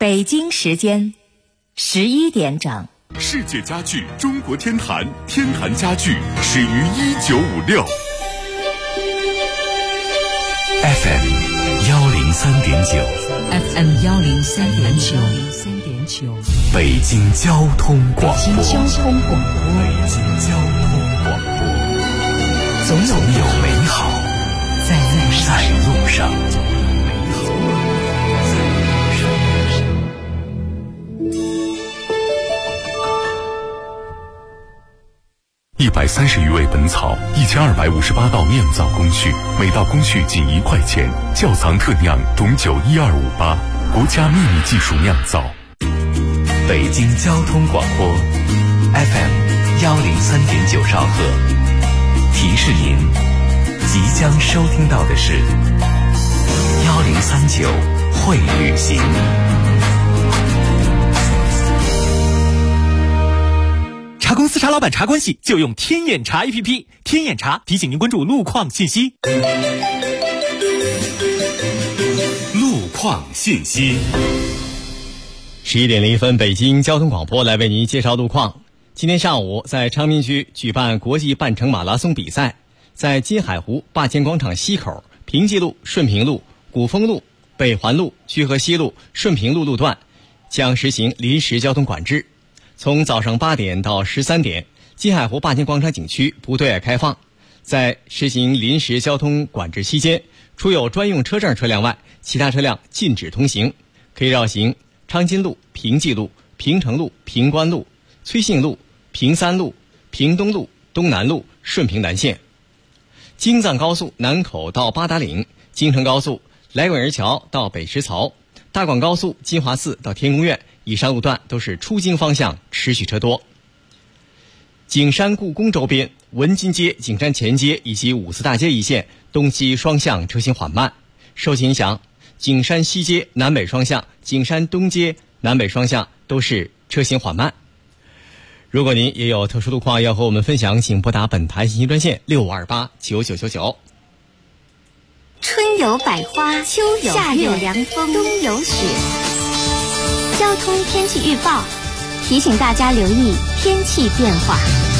北京时间11点整。 世界家具中国天坛，天坛家具始于1956。FM 103.9 FM 103.9 北京交通广播。 北京交通广播，总有美好在路上。 130余味本草，1258道酿造工序，每道工序仅1块钱。窖藏特酿董酒12588，国家秘密技术酿造。 北京交通广播 FM 103.9兆赫，提示您即将收听到的是1039会旅行。 茶公司茶老板茶关系就用天眼查 APP， 天眼查提醒您关注路况信息。 路况信息。 11点01分，北京交通广播来为您介绍路况。今天上午在昌平区举办国际半程马拉松比赛，在金海湖霸前广场西口、平济路、顺平路、古风路、北环路、居河西路、顺平路路段将实行临时交通管制。从早上8点到13点，金海湖霸前广场景区不对外开放。在实行临时交通管制期间，除有专用车证车辆外，其他车辆禁止通行，可以绕行昌金路、平济路、平城路、平关路、崔姓路、平三路、平东路、东南路、顺平南线。京藏高速南口到八达岭，京承高速来广人桥到北石槽，大广高速金华寺到天宫苑以上路段都是出京方向持续车多。景山故宫周边文津街、景山前街以及五四大街一线东西双向车行缓慢。受其影响，景山西街南北双向、景山东街南北双向都是车行缓慢。如果您也有特殊路况要和我们分享，请拨打本台信息专线65289999。 春有百花，秋有夏有凉风，冬有雪。交通天气预报提醒大家留意天气变化。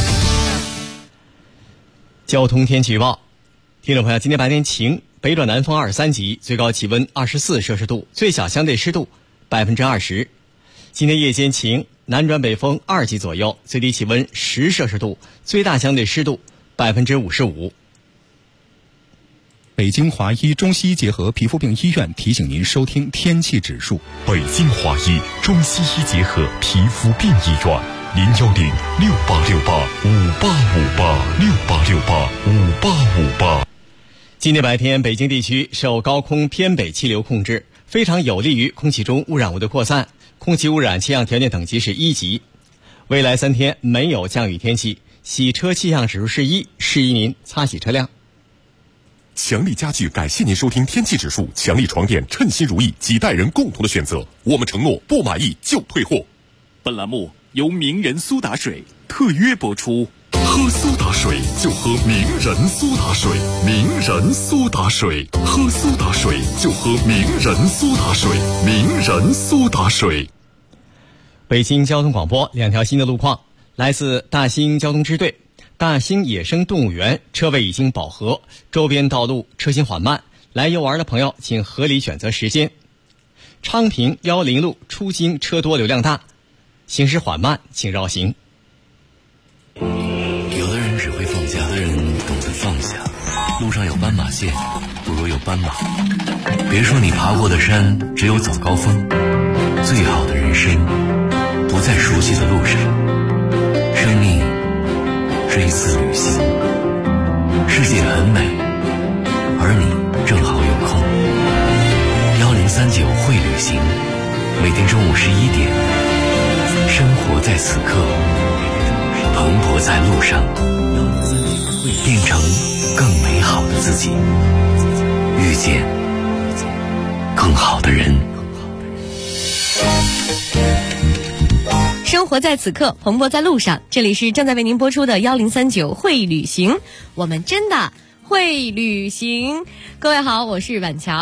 交通天气预报，听众朋友，今天白天晴，北转南风2-3级，最高气温24摄氏度，最小相对湿度20%。今天夜间晴，南转北风2级左右，最低气温10摄氏度，最大相对湿度55%。 北京华医中西医结合皮肤病医院提醒您收听天气指数。 北京华医中西医结合皮肤病医院，0106868585858，68685858。 今天白天，北京地区受高空偏北气流控制，非常有利于空气中污染物的扩散，空气污染气象条件等级是1级。未来3天没有降雨天气，洗车气象指数是1，适宜您擦洗车辆。 强力家具感谢您收听天气指数，强力床垫称心如意，几代人共同的选择，我们承诺不满意就退货。 本栏目由名人苏打水特约播出。 喝苏打水就喝名人苏打水，名人苏打水，喝苏打水就喝名人苏打水，名人苏打水。 北京交通广播2条新的路况，来自大兴交通支队。大兴野生动物园车位已经饱和，周边道路车行缓慢，来游玩的朋友请合理选择时间。昌平10路出京车多流量大，行驶缓慢，请绕行。 有的人只会放下，有的人懂得放下。路上有斑马线，不如有斑马。别说你爬过的山只有早高峰，最好的人生不在熟悉的路上。生命是一次旅行，世界很美，而你正好有空。1039会旅行，每天中午11点，生活在此刻，蓬勃在路上，变成更美好的自己，遇见更好的人。 生活在此刻，蓬勃在路上。这里是正在为您播出的1039会旅行，我们真的会旅行。各位好，我是婉乔。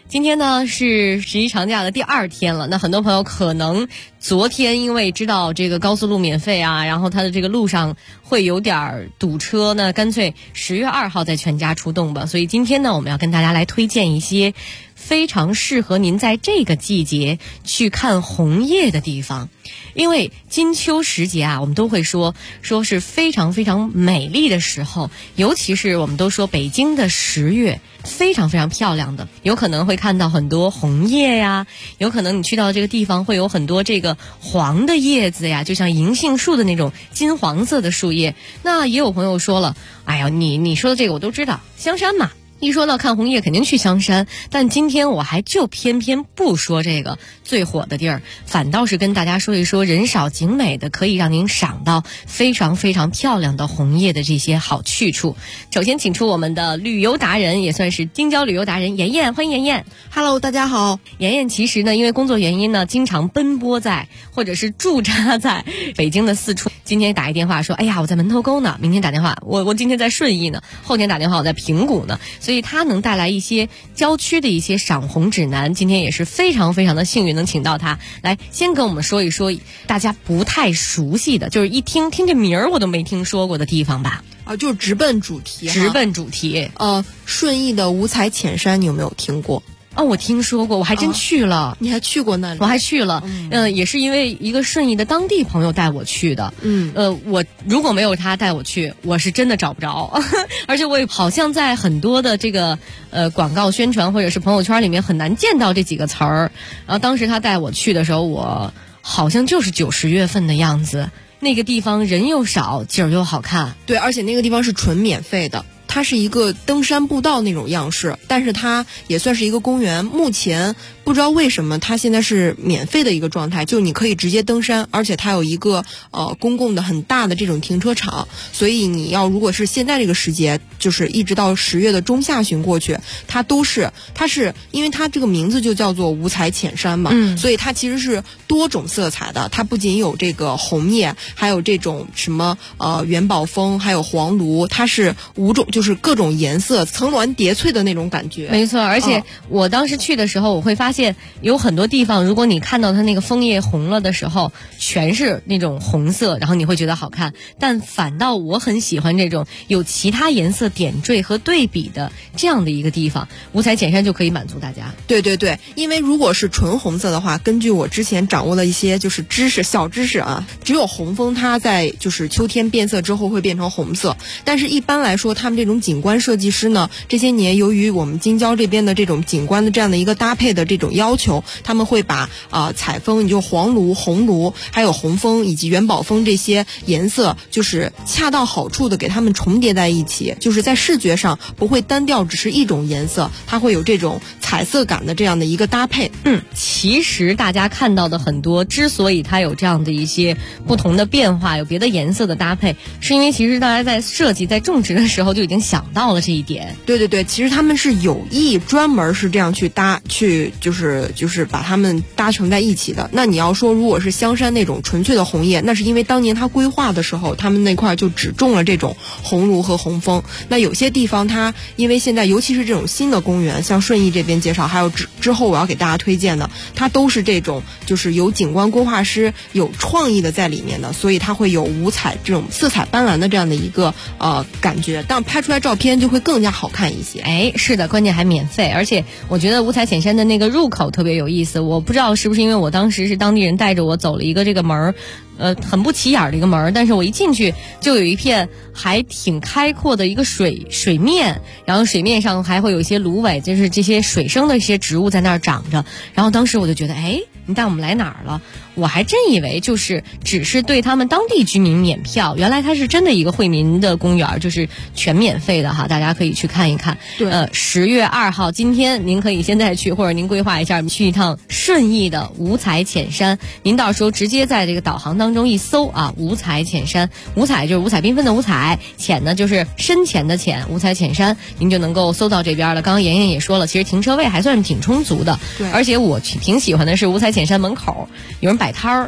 今天呢是11长假的第2天了，那很多朋友可能昨天因为知道这个高速路免费啊，然后它的这个路上会有点堵车呢，干脆10月2号再全家出动吧。所以今天呢，我们要跟大家来推荐一些非常适合您在这个季节去看红叶的地方。因为金秋时节啊，我们都会说是非常非常美丽的时候，尤其是我们都说北京的10月非常非常漂亮的，有可能会看到很多红叶呀，有可能你去到这个地方会有很多这个黄的叶子呀，就像银杏树的那种金黄色的树叶。那也有朋友说了，哎呀，你说的这个我都知道，香山嘛，一说到看红叶肯定去香山，但今天我还就偏偏不说这个最火的地儿，反倒是跟大家说一说人少景美的可以让您赏到非常非常漂亮的红叶的这些好去处。首先请出我们的旅游达人，也算是京郊旅游达人妍妍，欢迎妍妍。 Hello， 大家好。 妍妍其实呢，因为工作原因呢，经常奔波在或者是驻扎在北京的四处。今天打一电话说，哎呀，我在门头沟呢，明天打电话我今天在顺义呢，后天打电话我在平谷呢，所以他能带来一些郊区的一些赏红指南。今天也是非常非常的幸运能请到他来，先跟我们说一说大家不太熟悉的，就是一听这名儿我都没听说过的地方吧。 就是直奔主题。 直奔主题。 顺义的五彩浅山你有没有听过？ 我听说过，我还真去了。 你还去过那里？ 我还去了。也是因为一个顺义的当地朋友带我去的。我如果没有他带我去，我是真的找不着。而且我也好像在很多的这个广告宣传或者是朋友圈里面很难见到这几个词儿。然后当时他带我去的时候，我好像就是9、10月份的样子。那个地方人又少，景儿又好看。 对，而且那个地方是纯免费的。它是一个登山步道那种样式，但是它也算是一个公园。目前不知道为什么它现在是免费的一个状态，就你可以直接登山，而且它有一个公共的很大的这种停车场，所以你要如果是现在这个时节，就是一直到10月的中下旬过去，它是因为它这个名字就叫做五彩浅山嘛，所以它其实是多种色彩的。它不仅有这个红叶，还有这种什么元宝枫，还有黄芦，它是5种。就是各种颜色层峦叠翠的那种感觉。 没错，而且我当时去的时候，我会发现有很多地方，如果你看到它那个枫叶红了的时候，全是那种红色，然后你会觉得好看。但反倒我很喜欢这种有其他颜色点缀和对比的这样的一个地方，五彩浅山就可以满足大家。 对对对，因为如果是纯红色的话，根据我之前掌握的一些就是小知识啊，只有红枫它在就是秋天变色之后会变成红色，但是一般来说他们这种景观设计师呢，这些年由于我们京郊这边的这种景观的这样的一个搭配的这种要求，他们会把彩枫，也就黄芦、红芦，还有红枫以及元宝枫这些颜色，就是恰到好处的给它们重叠在一起，就是在视觉上不会单调，只是一种颜色，它会有这种彩色感的这样的一个搭配。 其实大家看到的很多，之所以它有这样的一些不同的变化，有别的颜色的搭配，是因为其实大家在设计、在种植的时候就已经想到了这一点。 对对对，其实他们是有意专门是这样去搭，就是把它们搭成在一起的。那你要说如果是香山那种纯粹的红叶，那是因为当年他规划的时候，他们那块就只种了这种红芦和红枫。那有些地方它因为现在尤其是这种新的公园，像顺义这边介绍，还有之后我要给大家推荐的，它都是这种就是有景观规划师有创意的在里面的，所以它会有五彩这种色彩斑斓的这样的一个感觉，但拍出来照片就会更加好看一些。 是的，关键还免费，而且我觉得五彩浅山的那个入口特别有意思。我不知道是不是因为我当时是当地人带着我走了一个这个门儿，很不起眼的一个门，但是我一进去就有一片还挺开阔的一个水面，然后水面上还会有一些芦苇，就是这些水生的一些植物在那儿长着。然后当时我就觉得，你带我们来哪儿了？我还真以为就是只是对他们当地居民免票，原来它是真的一个惠民的公园，就是全免费的哈，大家可以去看一看。 对 ，10月2号，今天您可以现在去，或者您规划一下去一趟顺义的五彩浅山。您到时候直接在这个导航当中一搜啊，五彩浅山，五彩就是五彩缤纷的五彩，浅呢就是深浅的浅，五彩浅山，您就能够搜到这边了。刚刚妍妍也说了，其实停车位还算是挺充足的。 对， 而且我挺喜欢的是五彩浅山门口有人摆摊儿，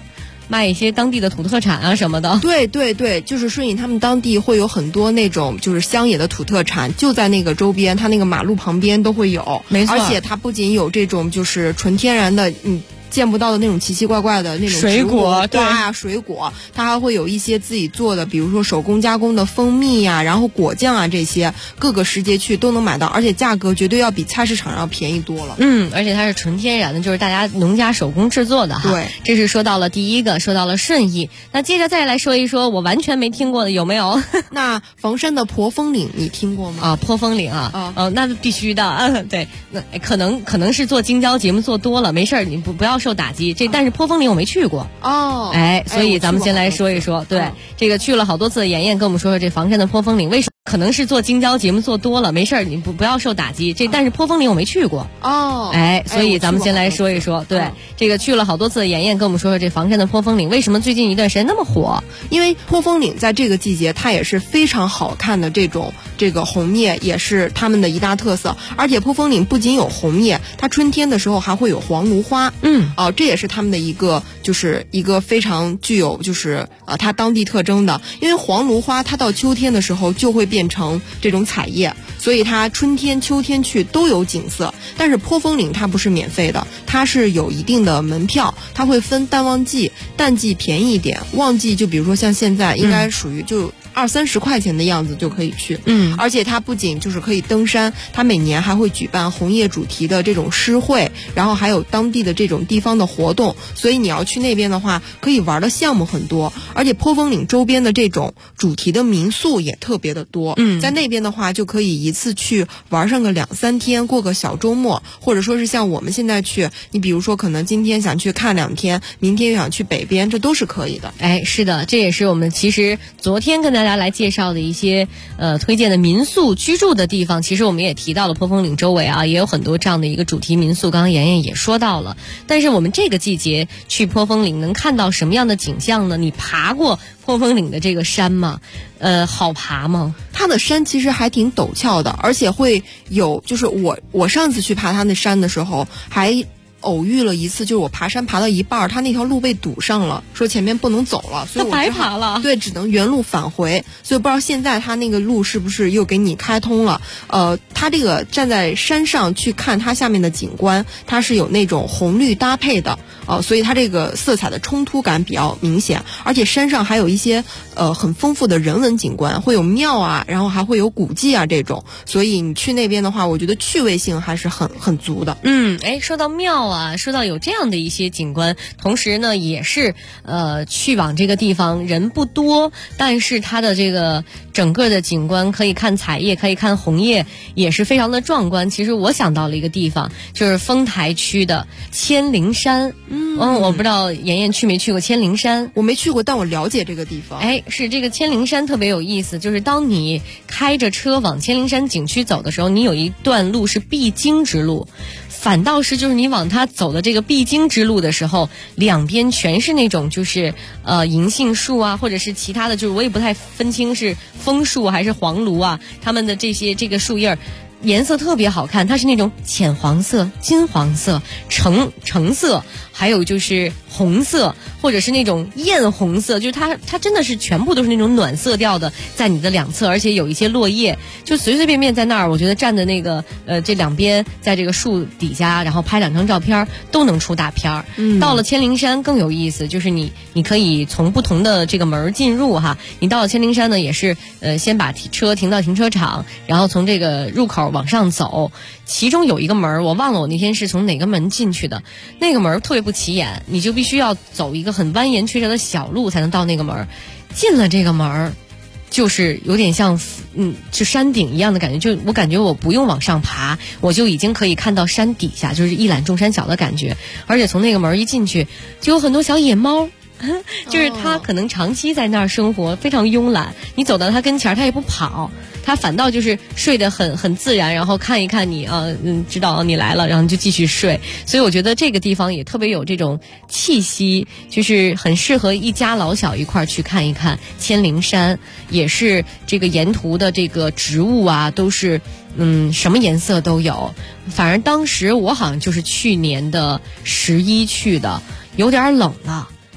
卖一些当地的土特产啊什么的。 对对对，就是顺义他们当地会有很多那种就是乡野的土特产，就在那个周边，它那个马路旁边都会有。 没错， 而且它不仅有这种就是纯天然的见不到的那种奇奇怪怪的那种水果花呀、水果，它还会有一些自己做的，比如说手工加工的蜂蜜呀，然后果酱啊这些，各个时节去都能买到，而且价格绝对要比菜市场要便宜多了。 而且它是纯天然的，就是大家农家手工制作的哈。 对， 这是说到了第一个，说到了顺义。那接着再来说一说我完全没听过的，有没有？ 那房山的婆风岭你听过吗？ 婆风岭啊，那必须的。对，那可能是做京郊节目做多了，没事儿，你不要受打击。但是坡风岭我没去过所以咱们先来说一说。对，这个去了好多次的妍妍跟我们说说这房山的坡风岭为什么。可能是做京郊节目做多了，没事儿，你不要受打击。但是坡风岭我没去过所以咱们先来说一说。对，这个去了好多次的妍妍跟我们说说这房山的坡风岭为什么最近一段时间那么火。 因为坡风岭在这个季节它也是非常好看的这个红叶，也是他们的一大特色。而且坡风岭不仅有红叶，它春天的时候还会有黄芦花。这也是他们的一个非常具有它当地特征的。因为黄芦花它到秋天的时候就会变成这种彩叶，所以它春天秋天去都有景色。但是坡风岭它不是免费的，它是有一定的门票，它会分淡旺季，淡季便宜一点，旺季就比如说像现在应该属于就20-30块钱的样子就可以去。而且它不仅就是可以登山，它每年还会举办红叶主题的这种诗会，然后还有当地的这种地方的活动，所以你要去那边的话可以玩的项目很多。而且坡风岭周边的这种主题的民宿也特别的多。在那边的话就可以一次去玩上个2-3天，过个小周末，或者说是像我们现在去，你比如说可能今天想去看2天，明天又想去北边，这都是可以的。 是的，这也是我们其实昨天跟大家来介绍的一些推荐的民宿居住的地方。其实我们也提到了坡风岭周围也有很多这样的一个主题民宿，刚刚妍妍也说到了。但是我们这个季节去坡风岭能看到什么样的景象呢？你爬过坡风岭的这个山吗？好爬吗？ 它的山其实还挺陡峭的，而且会有就是我上次去爬它的山的时候还偶遇了一次，就是我爬山爬到一半，它那条路被堵上了，说前面不能走了，所以我白爬了。 对，只能原路返回。所以不知道现在它那个路是不是又给你开通了。它这个站在山上去看它下面的景观，它是有那种红绿搭配的所以它这个色彩的冲突感比较明显。而且山上还有一些很丰富的人文景观，会有庙啊，然后还会有古迹啊这种，所以你去那边的话，我觉得趣味性还是很足的。 说到庙说到有这样的一些景观，同时呢也是去往这个地方人不多，但是它的这个整个的景观可以看彩叶，可以看红叶，也是非常的壮观。其实我想到了一个地方，就是丰台区的千灵山。我不知道妍妍去没去过千灵山。 我没去过，但我了解这个地方。 是这个千灵山特别有意思，就是当你开着车往千灵山景区走的时候，你有一段路是必经之路，反倒是就是你往它走的这个必经之路的时候，两边全是那种就是银杏树啊，或者是其他的，就是我也不太分清是枫树还是黄芦啊，它们的这个树叶颜色特别好看，它是那种浅黄色、金黄色、橙色，还有就是红色，或者是那种艳红色，就是它真的是全部都是那种暖色调的，在你的两侧，而且有一些落叶，就随随便便在那儿，我觉得站的那个这两边在这个树底下，然后拍2张照片都能出大片儿。到了千灵山更有意思，就是你可以从不同的这个门进入哈。你到了千灵山呢，也是先把车停到停车场，然后从这个入口往上走，其中有一个门我忘了我那天是从哪个门进去的，那个门特别不起眼，你就必须要走一个很蜿蜒曲折的小路才能到那个门。进了这个门就是有点像就山顶一样的感觉，就我感觉我不用往上爬，我就已经可以看到山底下，就是一览众山小的感觉。而且从那个门一进去就有很多小野猫，就是它可能长期在那儿生活，非常慵懒，你走到它跟前它也不跑，它反倒就是睡得很自然，然后看一看你知道你来了，然后你就继续睡。所以我觉得这个地方也特别有这种气息，就是很适合一家老小一块去看一看。千灵山也是这个沿途的这个植物啊都是什么颜色都有。反而当时我好像就是去年的11去的，有点冷了，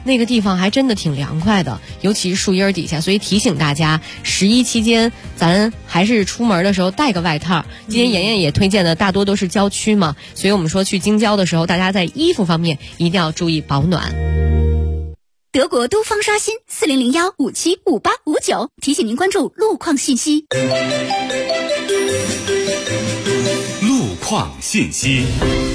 那个地方还真的挺凉快的，尤其是树荫底下。所以提醒大家，11期间咱还是出门的时候带个外套。今天妍妍也推荐的大多都是郊区嘛，所以我们说去京郊的时候，大家在衣服方面一定要注意保暖。 德国都方刷新4001575859，提醒您关注路况信息。 路况信息。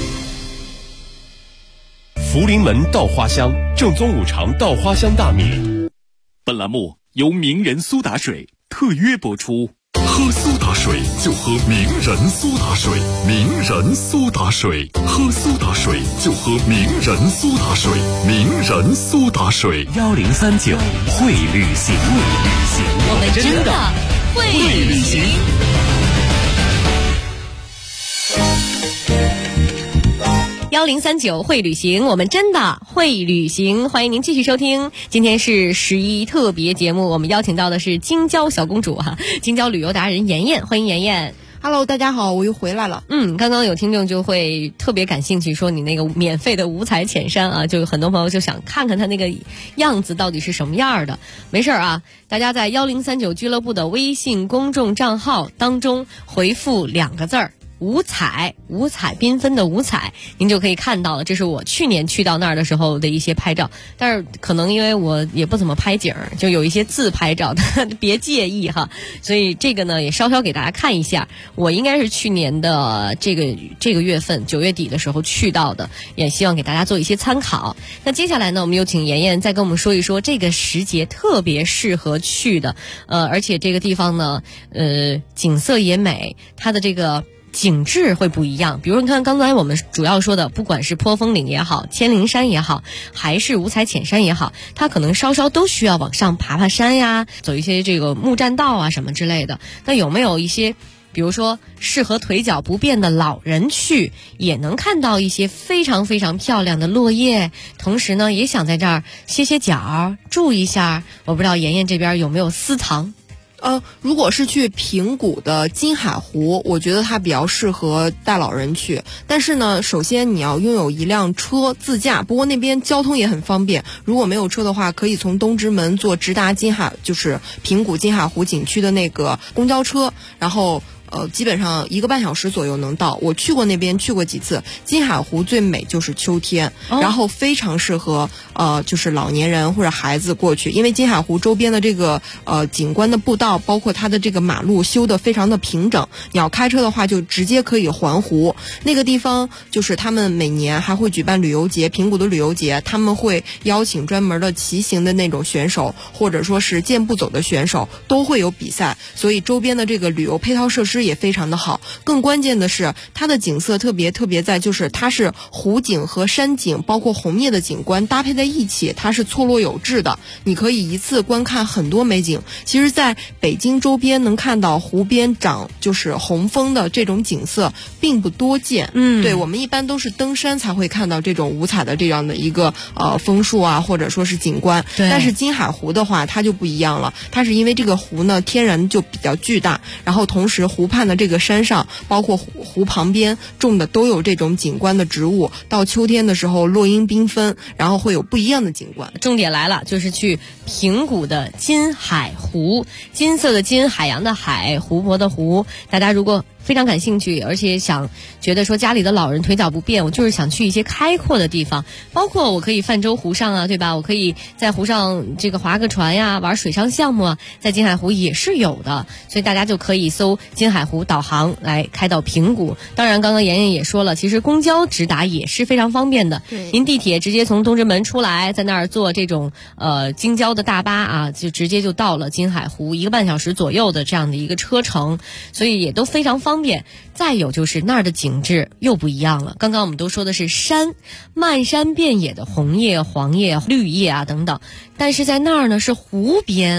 福临门稻花香，正宗五常稻花香大米。本栏目由名人苏打水特约播出。 喝苏打水就喝名人苏打水，名人苏打水，喝苏打水就喝名人苏打水，名人苏打水。 1039会旅行， 我们真的会旅行。1039会旅行，我们真的会旅行。欢迎您继续收听，今天是11特别节目，我们邀请到的是京郊小公主京郊旅游达人妍妍，欢迎妍妍。 Hello， 大家好，我又回来了。 刚刚有听众就会特别感兴趣，说你那个免费的五彩浅山啊，就很多朋友就想看看它那个样子到底是什么样的。没事啊，大家在1039俱乐部的微信公众账号当中回复2个字儿。五彩缤纷的五彩，您就可以看到了。这是我去年去到那儿的时候的一些拍照，但是可能因为我也不怎么拍景，就有一些自拍照的，别介意哈。所以这个呢也稍稍给大家看一下，我应该是去年的这个月份9月底的时候去到的，也希望给大家做一些参考。那接下来呢，我们有请妍妍再跟我们说一说这个时节特别适合去的，而且这个地方呢，景色也美，它的这个景致会不一样。比如你看刚才我们主要说的，不管是坡峰岭也好，千灵山也好，还是五彩浅山也好，它可能稍稍都需要往上爬山呀，走一些这个木栈道啊什么之类的。那有没有一些比如说适合腿脚不便的老人去，也能看到一些非常非常漂亮的落叶，同时呢也想在这儿歇歇脚住一下。我不知道妍妍这边有没有私藏。 如果是去平谷的金海湖，我觉得它比较适合带老人去。但是呢，首先你要拥有一辆车自驾，不过那边交通也很方便。如果没有车的话，可以从东直门坐直达就是平谷金海湖景区的那个公交车，然后基本上1个半小时左右能到。我去过那边，去过几次。金海湖最美就是秋天，然后非常适合就是老年人或者孩子过去，因为金海湖周边的这个景观的步道，包括它的这个马路修得非常的平整。你要开车的话，就直接可以环湖。那个地方就是他们每年还会举办旅游节，平谷的旅游节，他们会邀请专门的骑行的那种选手，或者说是健步走的选手，都会有比赛。所以周边的这个旅游配套设施也非常的好。更关键的是它的景色特别在就是它是湖景和山景包括红叶的景观搭配在一起，它是错落有致的，你可以一次观看很多美景。其实在北京周边能看到湖边长就是红枫的这种景色并不多见。对，我们一般都是登山才会看到这种五彩的这样的一个枫树啊，或者说是景观。但是金海湖的话它就不一样了，它是因为这个湖呢天然就比较巨大，然后同时湖畔的这个山上包括湖旁边种的都有这种景观的植物，到秋天的时候落英缤纷，然后会有不一样的景观。 重点来了，就是去平谷的金海湖，金色的金，海洋的海，湖泊的湖。大家如果非常感兴趣，而且觉得说家里的老人腿脚不便，我就是想去一些开阔的地方，包括我可以泛舟湖上啊，对吧？我可以在湖上这个划个船呀，玩水上项目啊，在金海湖也是有的，所以大家就可以搜金海湖导航来开到平谷。当然刚刚妍妍也说了，其实公交直达也是非常方便的，您地铁直接从东直门出来，在那儿坐这种京郊的大巴啊，就直接就到了金海湖，1个半小时左右的这样的一个车程，所以也都非常方便。再有就是那儿的景致又不一样了，刚刚我们都说的是山，漫山遍野的红叶、黄叶、绿叶啊等等，但是在那儿呢是湖边，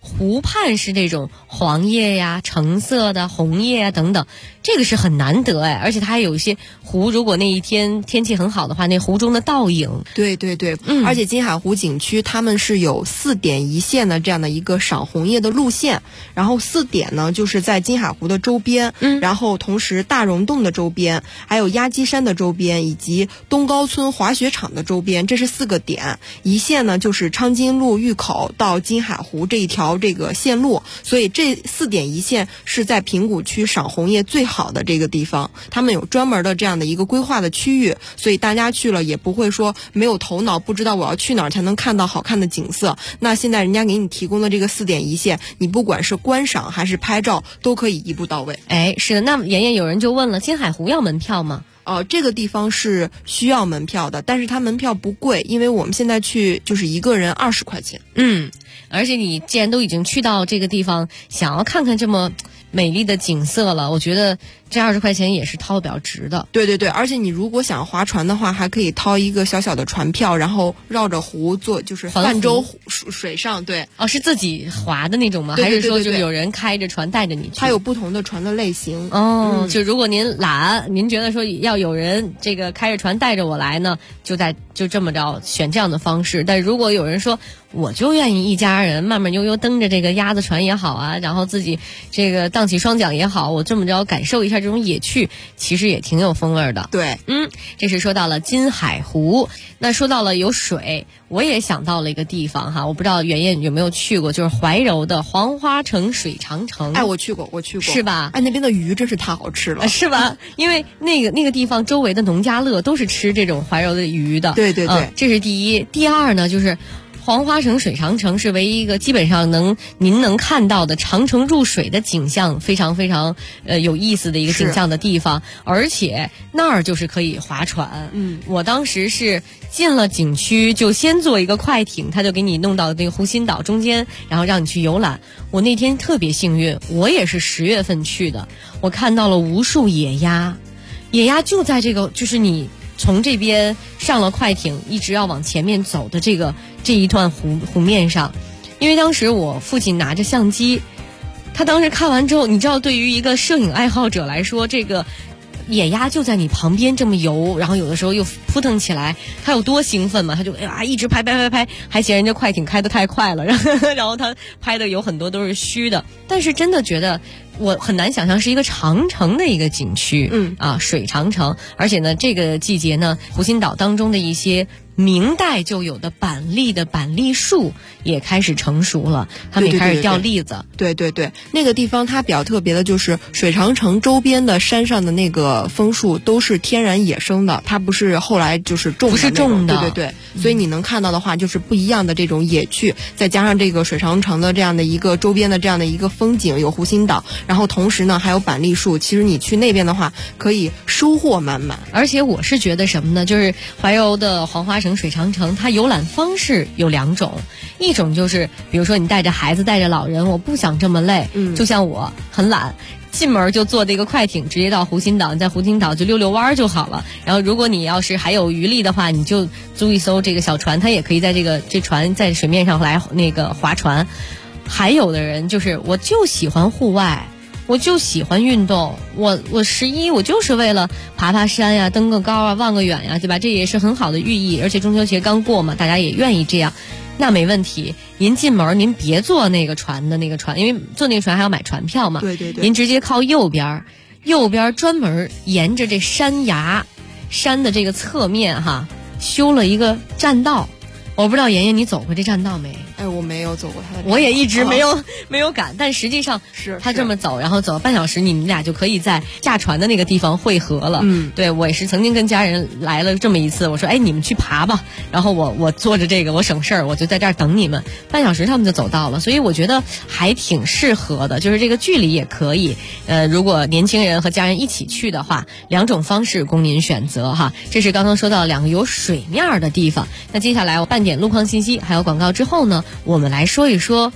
湖畔是这种黄叶呀、橙色的、红叶啊等等，这个是很难得哎，而且它还有一些湖，如果那一天天气很好的话，那湖中的倒影。 对对对，而且金海湖景区他们是有4点一线的这样的一个赏红叶的路线，然后4点呢就是在金海湖的周边，然后同时大溶洞的周边，还有鸭鸡山的周边，以及东高村滑雪场的周边，这是4个点。一线呢就是昌金路峪口到金海湖这一条这个线路，所以这4点一线是在平谷区赏红叶最好的这个地方，他们有专门的这样的一个规划的区域，所以大家去了也不会说没有头脑，不知道我要去哪儿才能看到好看的景色。那现在人家给你提供的这个4点一线，你不管是观赏还是拍照都可以一步到位。 哎，是的。那么妍妍，有人就问了，金海湖要门票吗？ 这个地方是需要门票的，但是它门票不贵，因为我们现在去就是一个人20块钱。 而且你既然都已经去到这个地方，想要看看这么美丽的景色了，我觉得这20块钱也是掏得比较值的。 对对对，而且你如果想划船的话，还可以掏一个小小的船票，然后绕着湖做，就是泛舟水上。对， 是自己划的那种吗？ 对对对对对， 还是说就是有人开着船带着你去？ 它有不同的船的类型。 就如果您懒，您觉得说要有人这个开着船带着我来呢，就这么着选这样的方式。但如果有人说我就愿意一家人慢慢悠悠蹬着这个鸭子船也好啊，然后自己这个荡起双桨也好，我这么着感受一下这种野趣，其实也挺有风味的。 对， 这是说到了金海湖。那说到了有水，我也想到了一个地方哈，我不知道圆圆有没有去过，就是怀柔的黄花城水长城。 我去过， 是吧？ 那边的鱼真是太好吃了， 是吧？因为那个地方周围的农家乐都是吃这种怀柔的鱼的。 对对对， 这是第一。第二呢，就是黄花城水长城是唯一一个基本上您能看到的长城入水的景象，非常非常有意思的一个景象的地方，而且那儿就是可以划船。我当时是进了景区就先坐一个快艇，他就给你弄到那个湖心岛中间，然后让你去游览。我那天特别幸运，我也是10月份去的，我看到了无数野鸭就在这个就是你从这边上了快艇一直要往前面走的这一段湖面上。因为当时我父亲拿着相机，他当时看完之后，你知道对于一个摄影爱好者来说，这个野鸭就在你旁边这么游，然后有的时候又扑腾起来，他有多兴奋嘛，他就一直拍，还嫌人家快艇开得太快了，然后他拍的有很多都是虚的，但是真的觉得我很难想象是一个长城的一个景区，水长城。而且呢，这个季节呢，湖心岛当中的一些明代就有的板栗树也开始成熟了，他们也开始掉栗子。 对对对，那个地方它比较特别的就是水长城周边的山上的那个枫树都是天然野生的，它不是后来就是种的， 不是种的。 对对对，所以你能看到的话就是不一样的这种野趣，再加上这个水长城的这样的一个周边的这样的一个风景，有湖心岛，然后同时呢还有板栗树，其实你去那边的话可以收获满满。 而且我是觉得什么呢，就是怀柔的黄花城水长城它游览方式有2种，一种就是比如说你带着孩子带着老人，我不想这么累，就像我很懒，进门就坐这个快艇直接到湖心岛，你在湖心岛就溜溜弯就好了。然后如果你要是还有余力的话，你就租一艘这个小船，它也可以在这船在水面上来那个划船。还有的人就是我就喜欢户外，我就喜欢运动，我11我就是为了爬山呀，登个高啊，望个远呀，对吧？这也是很好的寓意，而且中秋节刚过嘛，大家也愿意这样，那没问题。您进门您别坐那个船，因为坐那个船还要买船票嘛。 对对对。 您直接靠右边专门沿着这山的这个侧面修了一个栈道。我不知道妍妍你走过这栈道没？ 我没有走过它的， 我也一直没有赶，但实际上是他这么走，然后走半小时，你们俩就可以在驾船的那个地方汇合了。对，我也是曾经跟家人来了这么一次，我说你们去爬吧，然后我坐着这个我省事儿，我就在这儿等你们，半小时他们就走到了，所以我觉得还挺适合的，就是这个距离也可以。如果年轻人和家人一起去的话，2种方式供您选择哈。这是刚刚说到2个有水面的地方，那接下来我半点路况信息还有广告之后呢，我们来说一说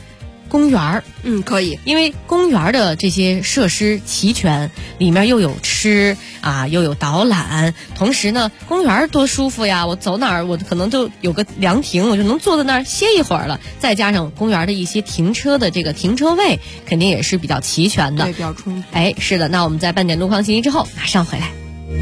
公园。 可以， 因为公园的这些设施齐全，里面又有吃啊，又有导览，同时呢，公园多舒服呀！我走哪儿，我可能就有个凉亭，我就能坐在那儿歇一会儿了。再加上公园的一些停车的这个停车位，肯定也是比较齐全的， 对，比较充足。 是的，那我们在半点路况信息之后马上回来。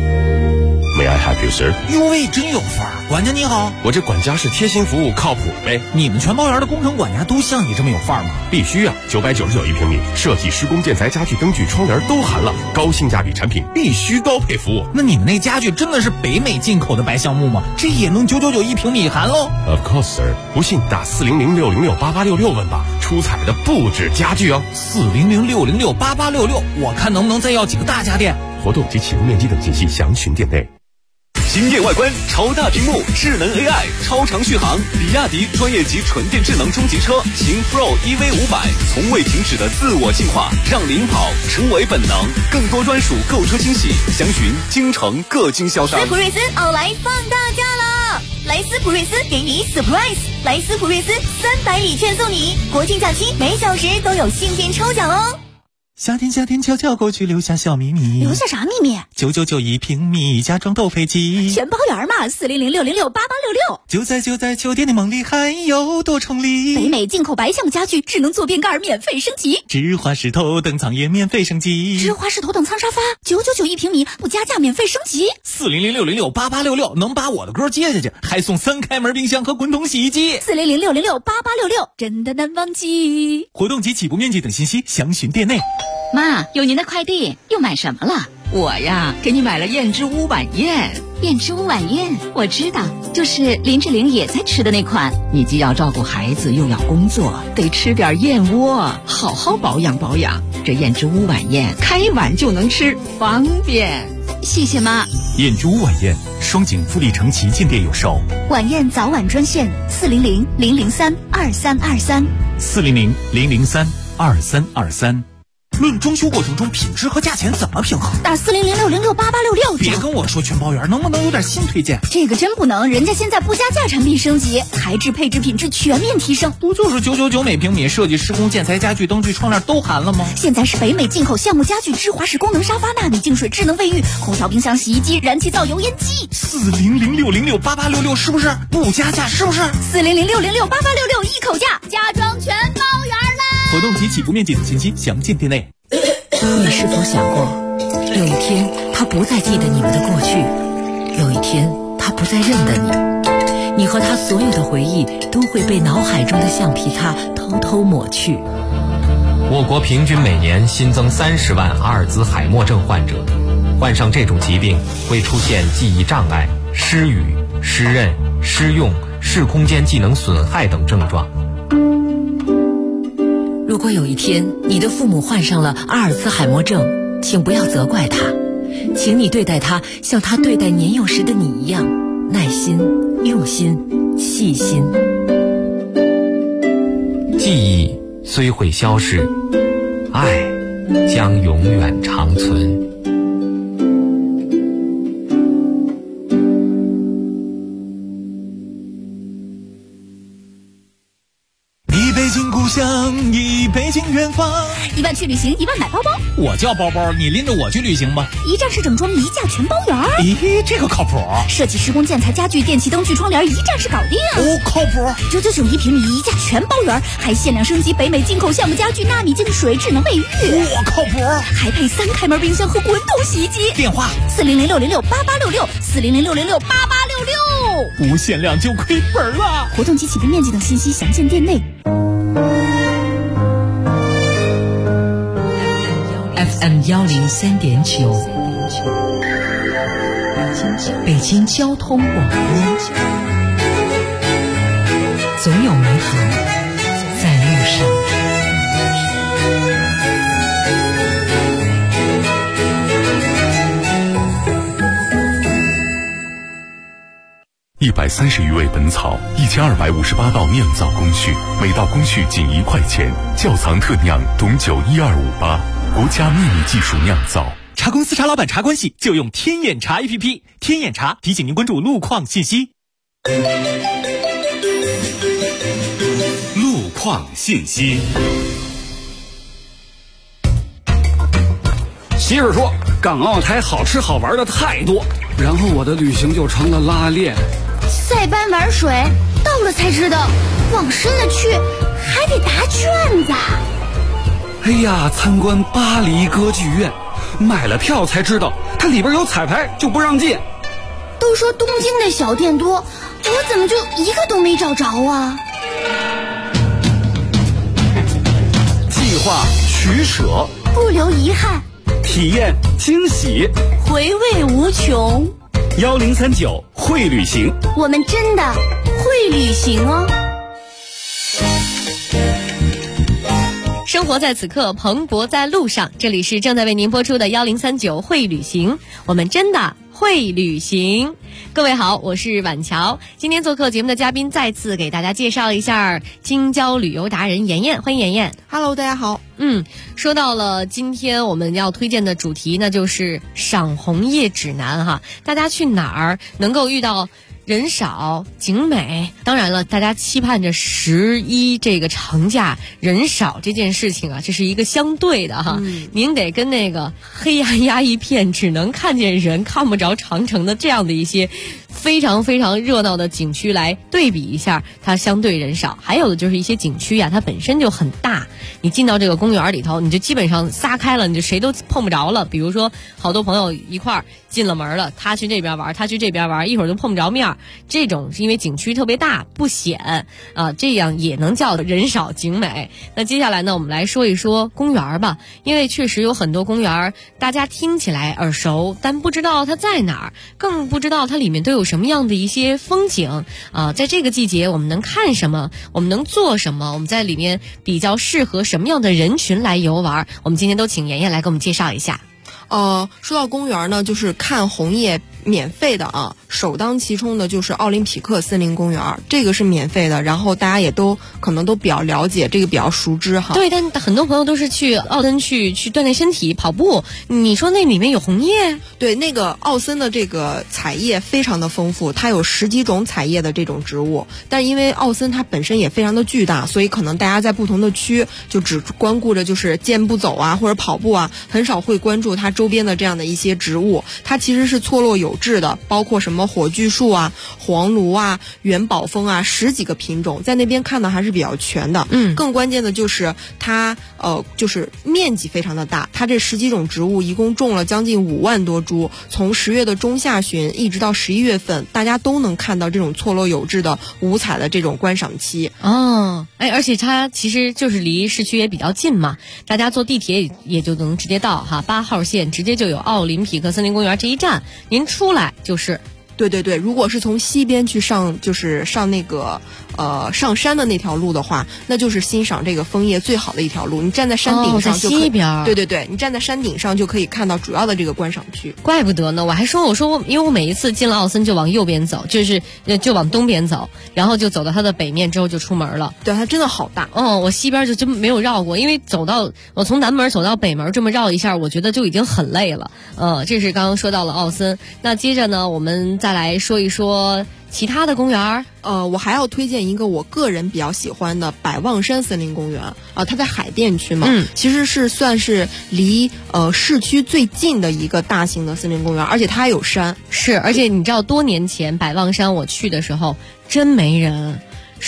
May I help you, sir？ 哟喂，真有范儿！管家你好， 我这管家是贴心服务，靠谱呗。 你们全包园的工程管家都像你这么有范儿吗？ 必须啊！999一平米，设计、施工、建材、家具、灯具、窗帘都含了，高性价比产品，必须高配服务。 那你们那家具真的是北美进口的白橡木吗？这也能999一平米含喽 ？Of course, sir。不信打400-606-8866问吧，出彩的不止家具哦。 400-606-8866，我看能不能再要几个大家电。 活动及启用面积等信息详询店内。 惊艳外观，超大屏幕，智能 AI， 超长续航，比亚迪专业级纯电智能中级车秦 Pro EV500，从未停止的自我进化，让领跑成为本能。更多专属购车惊喜，详询京城各经销商。 斯普锐斯奥莱放大假了，来斯普锐斯给你 surprise， 来斯普锐斯300礼券送你，国庆假期每小时都有幸运抽奖哦。 夏天悄悄过去，留下小秘密。 留下啥秘密 ？999一平米，家装斗飞机， 全包圆嘛！400-606-8866。 就在秋天的梦里，还有多重礼。 北美进口白橡木家具，智能坐便盖免费升级， 芝华士头等舱也免费升级， 芝华士头等舱沙发999一平米，不加价免费升级。 400-606-8866能把我的歌接下去，还送3开门冰箱和滚筒洗衣机。 400-606-8866真的难忘记。 活动及起步面积等信息详询店内。 妈，有您的快递，又买什么了？我呀，给你买了燕之屋晚宴。 燕之屋晚宴，我知道，就是林志玲也在吃的那款。 你既要照顾孩子，又要工作，得吃点燕窝，好好保养保养。这燕之屋晚宴，开碗就能吃，方便。 谢谢妈。 燕之屋晚宴，双井富力城旗舰店有售。 晚宴早晚专线400-003-2323。 400-003-2323。论装修过程中品质和价钱怎么平衡？ 打400-606-8866。 别跟我说全包圆，能不能有点新推荐？ 这个真不能，人家现在不加价产品升级，材质配置品质全面提升。 不就是999每平米，设计施工建材家具灯具窗帘都含了吗？ 现在是北美进口橡木家具，芝华士功能沙发，纳米净水智能卫浴，空调冰箱洗衣机，燃气灶油烟机。 400-606-8866是不是不加价？是不是 400-606-8866一口价，家装全包圆啦！ 活动及起步面积等信息详见店内。 你是否想过，有一天他不再记得你们的过去，有一天他不再认得你，你和他所有的回忆都会被脑海中的橡皮擦偷偷抹去。 我国平均每年新增30万阿尔兹海默症患者，患上这种疾病会出现记忆障碍、失语、失认、失用、视空间技能损害等症状。 如果有一天你的父母患上了阿尔兹海默症，请不要责怪他，请你对待他像他对待年幼时的你一样，耐心、用心、细心。 记忆虽会消逝，爱将永远长存。 忆北京远方 ，1万去旅行，1万买包包。 我叫包包，你拎着我去旅行吧。 一站式整装，一价全包圆。 咦，这个靠谱。 设计、施工、建材、家具、电器、灯具、窗帘，一站式搞定。 哦，靠谱。 999一平米，一价全包圆，还限量升级北美进口橡木家具，纳米净水智能卫浴。 我靠谱。 还配3开门冰箱和滚筒洗衣机。 电话 400-606-8866，400-606-8866。 不限量就亏本了。 活动及起步面积等信息详见店内。 FM 103.9，北京交通广播，总有美好在路上。 130余味本草，1258道酿造工序，每道工序仅1块钱。窖藏特酿董酒12588，国家秘密技术酿造。 茶公司茶老板茶关系就用天眼茶 APP， 天眼茶提醒您关注路况信息。路况创信息。 媳妇说港澳台好吃好玩的太多，然后我的旅行就成了拉练。 塞班玩水，到了才知道往深了去还得答卷子。 哎呀，参观巴黎歌剧院，买了票才知道它里边有彩排就不让进。 都说东京的小店多，我怎么就一个都没找着啊？ 计划取舍， 不留遗憾， 体验惊喜， 回味无穷。 1039会旅行， 我们真的会旅行哦。 生活在此刻，蓬勃在路上。这里是正在为您播出的1039会旅行，我们真的会旅行。各位好，我是婉乔。今天做客节目的嘉宾，再次给大家介绍一下京郊旅游达人妍妍，欢迎妍妍。 Hello， 大家好。 说到了今天我们要推荐的主题，那就是赏红叶指南哈。大家去哪儿能够遇到人少景美？当然了，大家期盼着11这个长假人少这件事情啊，这是一个相对的哈。您得跟那个黑压压一片只能看见人看不着长城的这样的一些非常非常热闹的景区来对比一下，它相对人少。还有的就是一些景区啊，它本身就很大，你进到这个公园里头，你就基本上撒开了，你就谁都碰不着了。比如说好多朋友一块儿进了门了，他去这边玩，他去这边玩，一会儿就碰不着面。这种是因为景区特别大不显啊，这样也能叫人少景美。那接下来呢，我们来说一说公园吧，因为确实有很多公园大家听起来耳熟，但不知道它在哪儿，更不知道它里面都有什么样的一些风景啊。在这个季节我们能看什么，我们能做什么，我们在里面比较适合什么样的人群来游玩，我们今天都请妍妍来给我们介绍一下。 说到公园呢，就是看红叶免费的啊，首当其冲的就是奥林匹克森林公园，这个是免费的，然后大家也都可能都比较了解，这个比较熟知哈。 对，但很多朋友都是去奥森去锻炼身体跑步，你说那里面有红叶？ 对，那个奥森的这个彩叶非常的丰富，它有10几种彩叶的这种植物，但是因为奥森它本身也非常的巨大，所以可能大家在不同的区就只关顾着就是健步走啊或者跑步啊，很少会关注它周边的这样的一些植物。它其实是错落有致的，包括什么火炬树啊、黄芦啊、元宝枫啊，10几个品种，在那边看的还是比较全的。更关键的就是它就是面积非常的大，它这10几种植物一共种了将近5万多株，从10月的中下旬一直到11月份，大家都能看到这种错落有致的五彩的这种观赏期。 而且它其实就是离市区也比较近嘛，大家坐地铁也就能直接到哈，8号线直接就有奥林匹克森林公园这一站，您出来就是。 对对对，如果是从西边去上，就是上那个上山的那条路的话，那就是欣赏这个枫叶最好的一条路。你站在山顶上就可以， 在西边。 对对对，你站在山顶上就可以看到主要的这个观赏区。 怪不得呢，我说因为我每一次进了奥森就往右边走，就往东边走，然后就走到它的北面之后就出门了。 对，它真的好大。 我西边就真没有绕过，因为我从南门走到北门这么绕一下，我觉得就已经很累了。这是刚刚说到了奥森，那接着呢，我们再来说一说其他的公园。 我还要推荐一个我个人比较喜欢的百望山森林公园啊，它在海淀区嘛，其实是算是离市区最近的一个大型的森林公园，而且它还有山。 是，而且你知道多年前百望山我去的时候真没人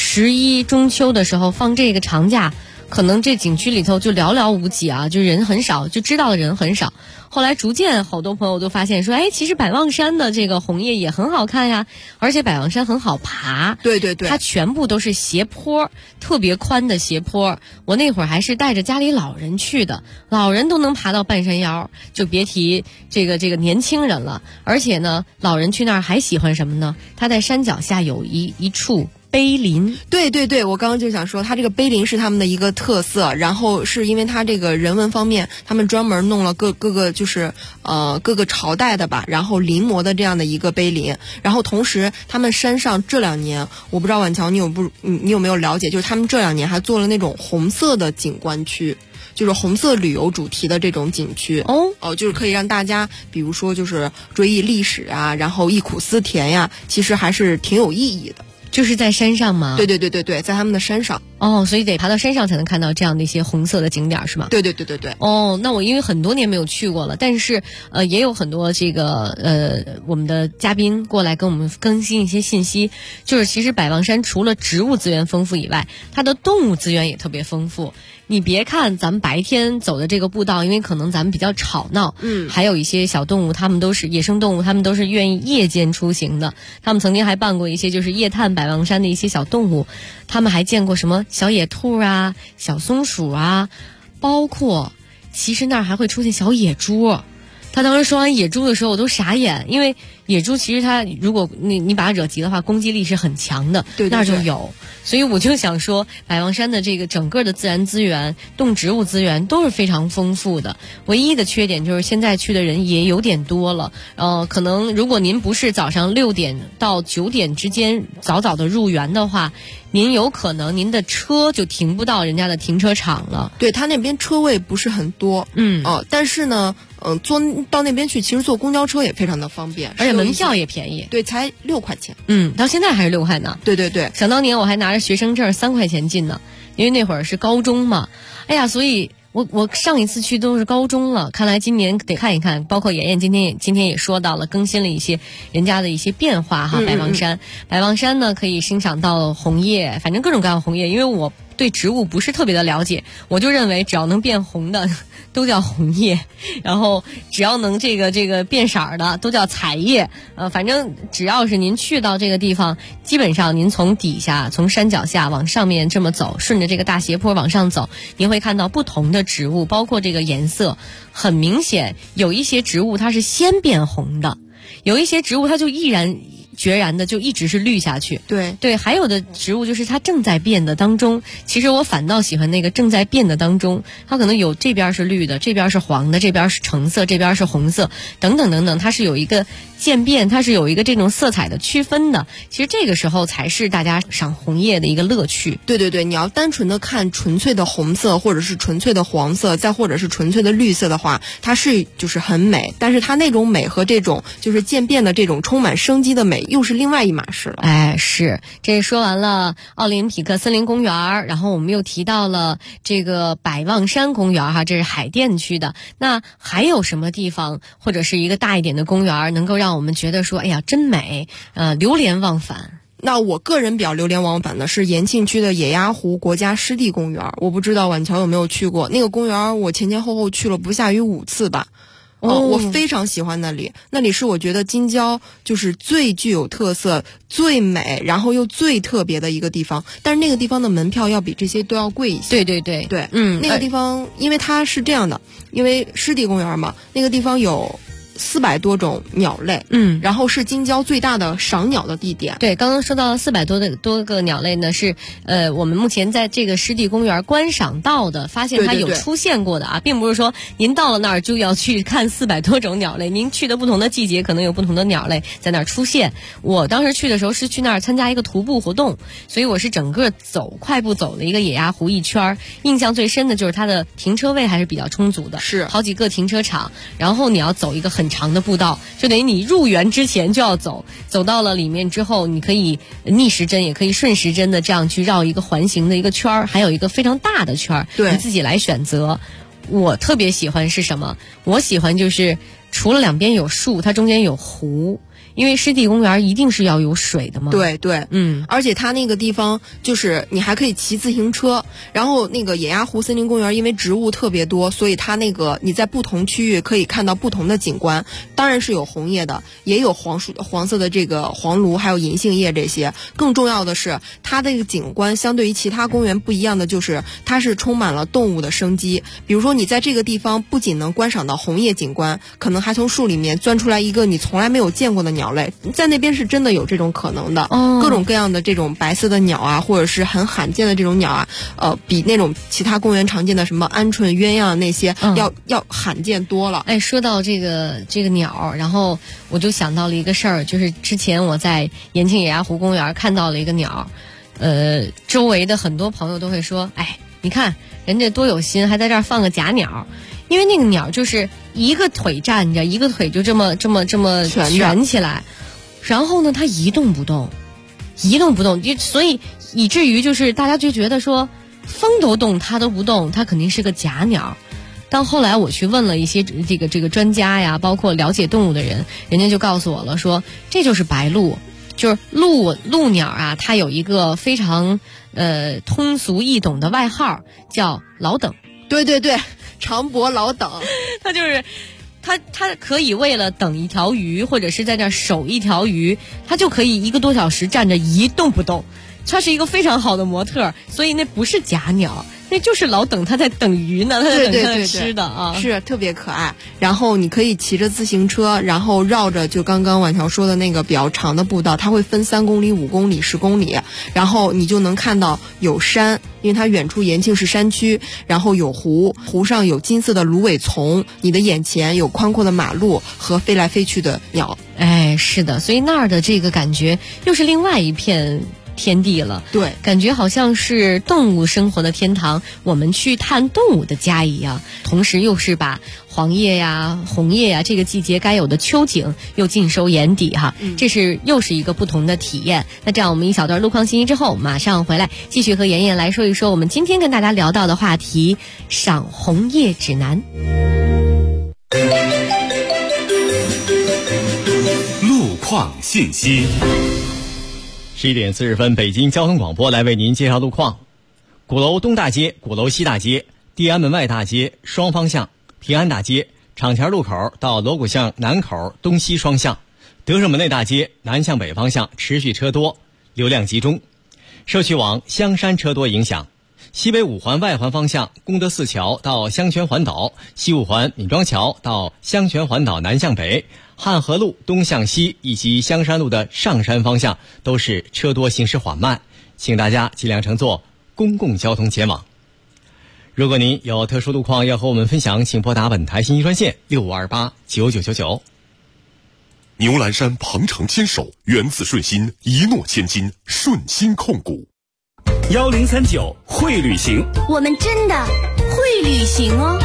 ，11中秋的时候放这个长假，可能这景区里头就寥寥无几啊，就人很少，就知道的人很少。后来逐渐好多朋友都发现说，其实百望山的这个红叶也很好看呀，而且百望山很好爬。 对对对， 它全部都是斜坡，特别宽的斜坡。我那会儿还是带着家里老人去的，老人都能爬到半山腰，就别提这个年轻人了。而且呢，老人去那儿还喜欢什么呢？它在山脚下有一处碑林。 对对对，我刚刚就想说，它这个碑林是他们的一个特色，然后是因为它这个人文方面，他们专门弄了各个就是各个朝代的吧，然后临摹的这样的一个碑林。然后同时他们山上这2年，我不知道婉乔你有没有了解，就是他们这2年还做了那种红色的景观区，就是红色旅游主题的这种景区。就是可以让大家比如说就是追忆历史啊，然后忆苦思甜呀，其实还是挺有意义的。 就是在山上吗？ 对，在他们的山上。 哦，所以得爬到山上才能看到这样的一些红色的景点是吗？ 对。 哦，那我因为很多年没有去过了，但是也有很多这个我们的嘉宾过来跟我们更新一些信息，就是其实百望山除了植物资源丰富以外，它的动物资源也特别丰富。你别看咱们白天走的这个步道，因为可能咱们比较吵闹，还有一些小动物，它们都是野生动物，它们都是愿意夜间出行的。他们曾经还办过一些就是夜探百望山的一些小动物，他们还见过什么小野兔啊、小松鼠啊，包括其实那儿还会出现小野猪。他当时说完野猪的时候，我都傻眼，因为野猪其实它如果你把它惹急的话，攻击力是很强的，那就有。所以我就想说，百望山的这个整个的自然资源、动植物资源都是非常丰富的。唯一的缺点就是现在去的人也有点多了，可能如果您不是早上6点到9点之间早早的入园的话，您有可能您的车就停不到人家的停车场了。 对，他那边车位不是很多，但是呢，坐到那边去，其实坐公交车也非常的方便， 而且门票也便宜， 对，才6块钱。 到现在还是6块呢。 对， 想当年我还拿着学生证3块钱进呢，因为那会儿是高中嘛。哎呀，所以我上一次去都是高中了，看来今年得看一看。包括妍妍今天也说到了，更新了一些人家的一些变化哈。百望山呢可以欣赏到红叶，反正各种各样的红叶。因为我对植物不是特别的了解，我就认为只要能变红的都叫红叶，然后只要能这个变色的都叫彩叶。反正只要是您去到这个地方，基本上您从底下从山脚下往上面这么走，顺着这个大斜坡往上走，您会看到不同的植物，包括这个颜色。很明显有一些植物它是先变红的，有一些植物它就毅然决然的就一直是绿下去。对，还有的植物就是它正在变的当中，其实我反倒喜欢那个正在变的当中，它可能有这边是绿的，这边是黄的，这边是橙色，这边是红色，等等等等，它是有一个渐变，它是有一个这种色彩的区分的。其实这个时候才是大家赏红叶的一个乐趣。 对，你要单纯的看纯粹的红色，或者是纯粹的黄色，再或者是纯粹的绿色的话，它是就是很美，但是它那种美和这种就是渐变的这种充满生机的美又是另外一码事了。 是这说完了奥林匹克森林公园，然后我们又提到了这个百望山公园哈，这是海淀区的。那还有什么地方或者是一个大一点的公园能够让我们觉得说哎呀真美，流连忘返？ 那我个人比较流连忘返的是延庆区的野鸭湖国家湿地公园，我不知道婉乔有没有去过那个公园，我前后去了不下于5次吧。我非常喜欢那里是我觉得京郊就是最具有特色、最美，然后又最特别的一个地方。但是那个地方的门票要比这些都要贵一些。 对， 那个地方因为它是这样的，因为湿地公园嘛，那个地方有400多种鸟类，然后是京郊最大的赏鸟的地点。 对，刚刚说到了400多个鸟类呢，是我们目前在这个湿地公园观赏到的，发现它有出现过的啊，并不是说您到了那儿就要去看400多种鸟类，您去的不同的季节可能有不同的鸟类在那儿出现。我当时去的时候是去那儿参加一个徒步活动，所以我是整个快步走了一个野鸭湖一圈，印象最深的就是它的停车位还是比较充足的， 是好几个停车场，然后你要走一个很长的步道，就等于你入园之前就要走到了里面之后，你可以逆时针也可以顺时针的这样去绕一个环形的一个圈，还有一个非常大的圈， 对， 你自己来选择。我特别喜欢是什么？我喜欢就是除了两边有树，它中间有湖。因为湿地公园一定是要有水的嘛。 对，而且它那个地方就是你还可以骑自行车，然后那个野鸭湖森林公园因为植物特别多，所以它那个你在不同区域可以看到不同的景观，当然是有红叶的，也有黄色的这个黄芦，还有银杏叶这些。更重要的是它这个景观相对于其他公园不一样的就是它是充满了动物的生机。比如说你在这个地方不仅能观赏到红叶景观，可能还从树里面钻出来一个你从来没有见过的鸟类，在那边是真的有这种可能的。各种各样的这种白色的鸟啊，或者是很罕见的这种鸟啊，比那种其他公园常见的什么鹌鹑、鸳鸯那些要罕见多了。 说到这个鸟，然后我就想到了一个事儿，就是之前我在延庆野鸭湖公园看到了一个鸟，周围的很多朋友都会说，你看人家多有心，还在这儿放个假鸟。因为那个鸟就是一个腿站着，一个腿就这么卷起来，然后呢它一动不动， 一动不动，所以以至于就是大家就觉得说风都动它都不动，它肯定是个假鸟。但后来我去问了一些这个专家呀，包括了解动物的人，人家就告诉我了，说这就是白鹭，就是鹭鸟啊，它有一个非常通俗易懂的外号叫老等。 对对对，长脖老等， 它就是它可以为了等一条鱼，或者是在那儿守一条鱼，它就可以1个多小时站着一动不动。它是一个非常好的模特，所以那不是假鸟，那就是老等，它在等鱼呢，它在等它的吃的啊， 是特别可爱。然后你可以骑着自行车，然后绕着就刚刚婉乔说的那个比较长的步道，它会分3公里、5公里、10公里，然后你就能看到有山，因为它远处延庆是山区，然后有湖，湖上有金色的芦苇丛，你的眼前有宽阔的马路和飞来飞去的鸟。 哎，是的，所以那儿的这个感觉又是另外一片天地了， 对， 感觉好像是动物生活的天堂，我们去探动物的家一样，同时又是把黄叶呀、红叶呀这个季节该有的秋景又尽收眼底哈，这是又是一个不同的体验。那这样我们一小段路况信息之后，马上回来继续和妍妍来说一说我们今天跟大家聊到的话题——赏红叶指南。 路况信息。 11点40分，北京交通广播来为您介绍路况。鼓楼东大街、鼓楼西大街、地安门外大街双方向、平安大街、厂前路口到锣鼓巷南口东西双向、德胜门内大街南向北方向持续车多，流量集中。社区网香山车多影响。西北五环外环方向功德寺桥到香泉环岛，西五环闵庄桥到香泉环岛南向北，汉河路东向西以及香山路的上山方向都是车多行驶缓慢，请大家尽量乘坐公共交通前往。如果您有特殊路况要和我们分享，请拨打本台信息专线65289999。 牛栏山鹏程牵手，源自顺心，一诺千金，顺心控股。 1039会旅行， 我们真的会旅行哦。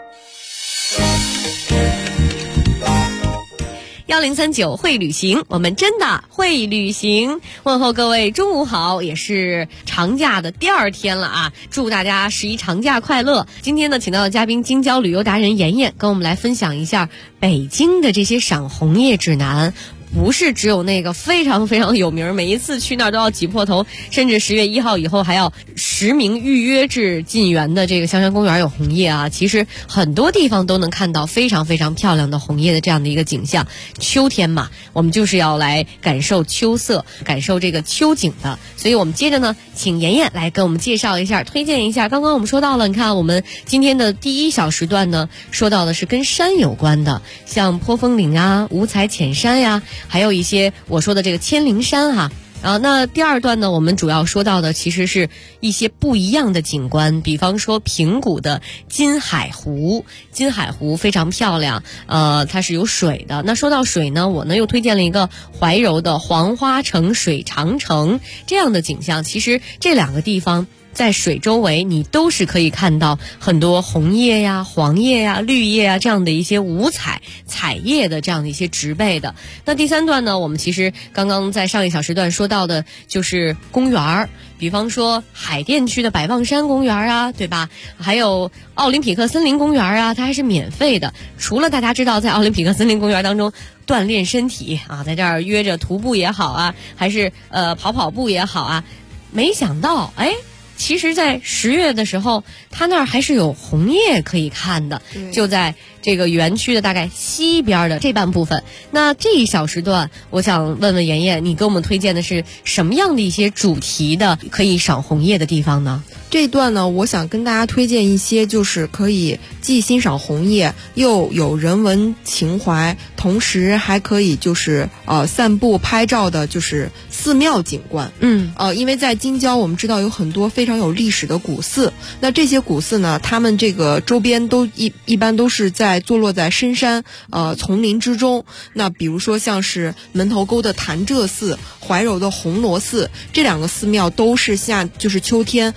1039会旅行，我们真的会旅行。问候各位中午好，也是长假的第2天了啊！祝大家11长假快乐。今天呢，请到的嘉宾京郊旅游达人妍妍，跟我们来分享一下北京的这些赏红叶指南。不是只有那个非常非常有名，每一次去那儿都要挤破头，甚至10月1号以后还要实名预约制进园的这个香山公园有红叶啊。其实很多地方都能看到非常非常漂亮的红叶的这样的一个景象。秋天嘛，我们就是要来感受秋色，感受这个秋景的。所以我们接着呢，请妍妍来跟我们介绍一下，推荐一下。刚刚我们说到了，你看我们今天的第1小时段呢，说到的是跟山有关的，像坡峰岭啊、五彩浅山呀，还有一些我说的这个千灵山哈。那第2段呢，我们主要说到的其实是一些不一样的景观，比方说平谷的金海湖。金海湖非常漂亮，它是有水的。那说到水呢，我呢又推荐了一个怀柔的黄花城水长城这样的景象。其实这2个地方在水周围你都是可以看到很多红叶呀、黄叶呀、绿叶呀这样的一些五彩彩叶的这样的一些植被的。那第3段呢，我们其实刚刚在上1小时段说到的就是公园，比方说海淀区的百望山公园啊，对吧？还有奥林匹克森林公园啊，它还是免费的。除了大家知道在奥林匹克森林公园当中锻炼身体啊，在这儿约着徒步也好啊，还是跑步也好啊，没想到其实在10月的时候，它那儿还是有红叶可以看的，就在这个园区的大概西边的这半部分。那这1小时段，我想问问妍妍，你给我们推荐的是什么样的一些主题的可以赏红叶的地方呢？ 这一段呢，我想跟大家推荐一些就是可以既欣赏红叶又有人文情怀，同时还可以就是散步拍照的，就是寺庙景观。因为在京郊我们知道有很多非常有历史的古寺，那这些古寺呢，他们这个周边都一般都是坐落在深山丛林之中。那比如说像是门头沟的潭柘寺、怀柔的红螺寺，这2个寺庙都是就是秋天非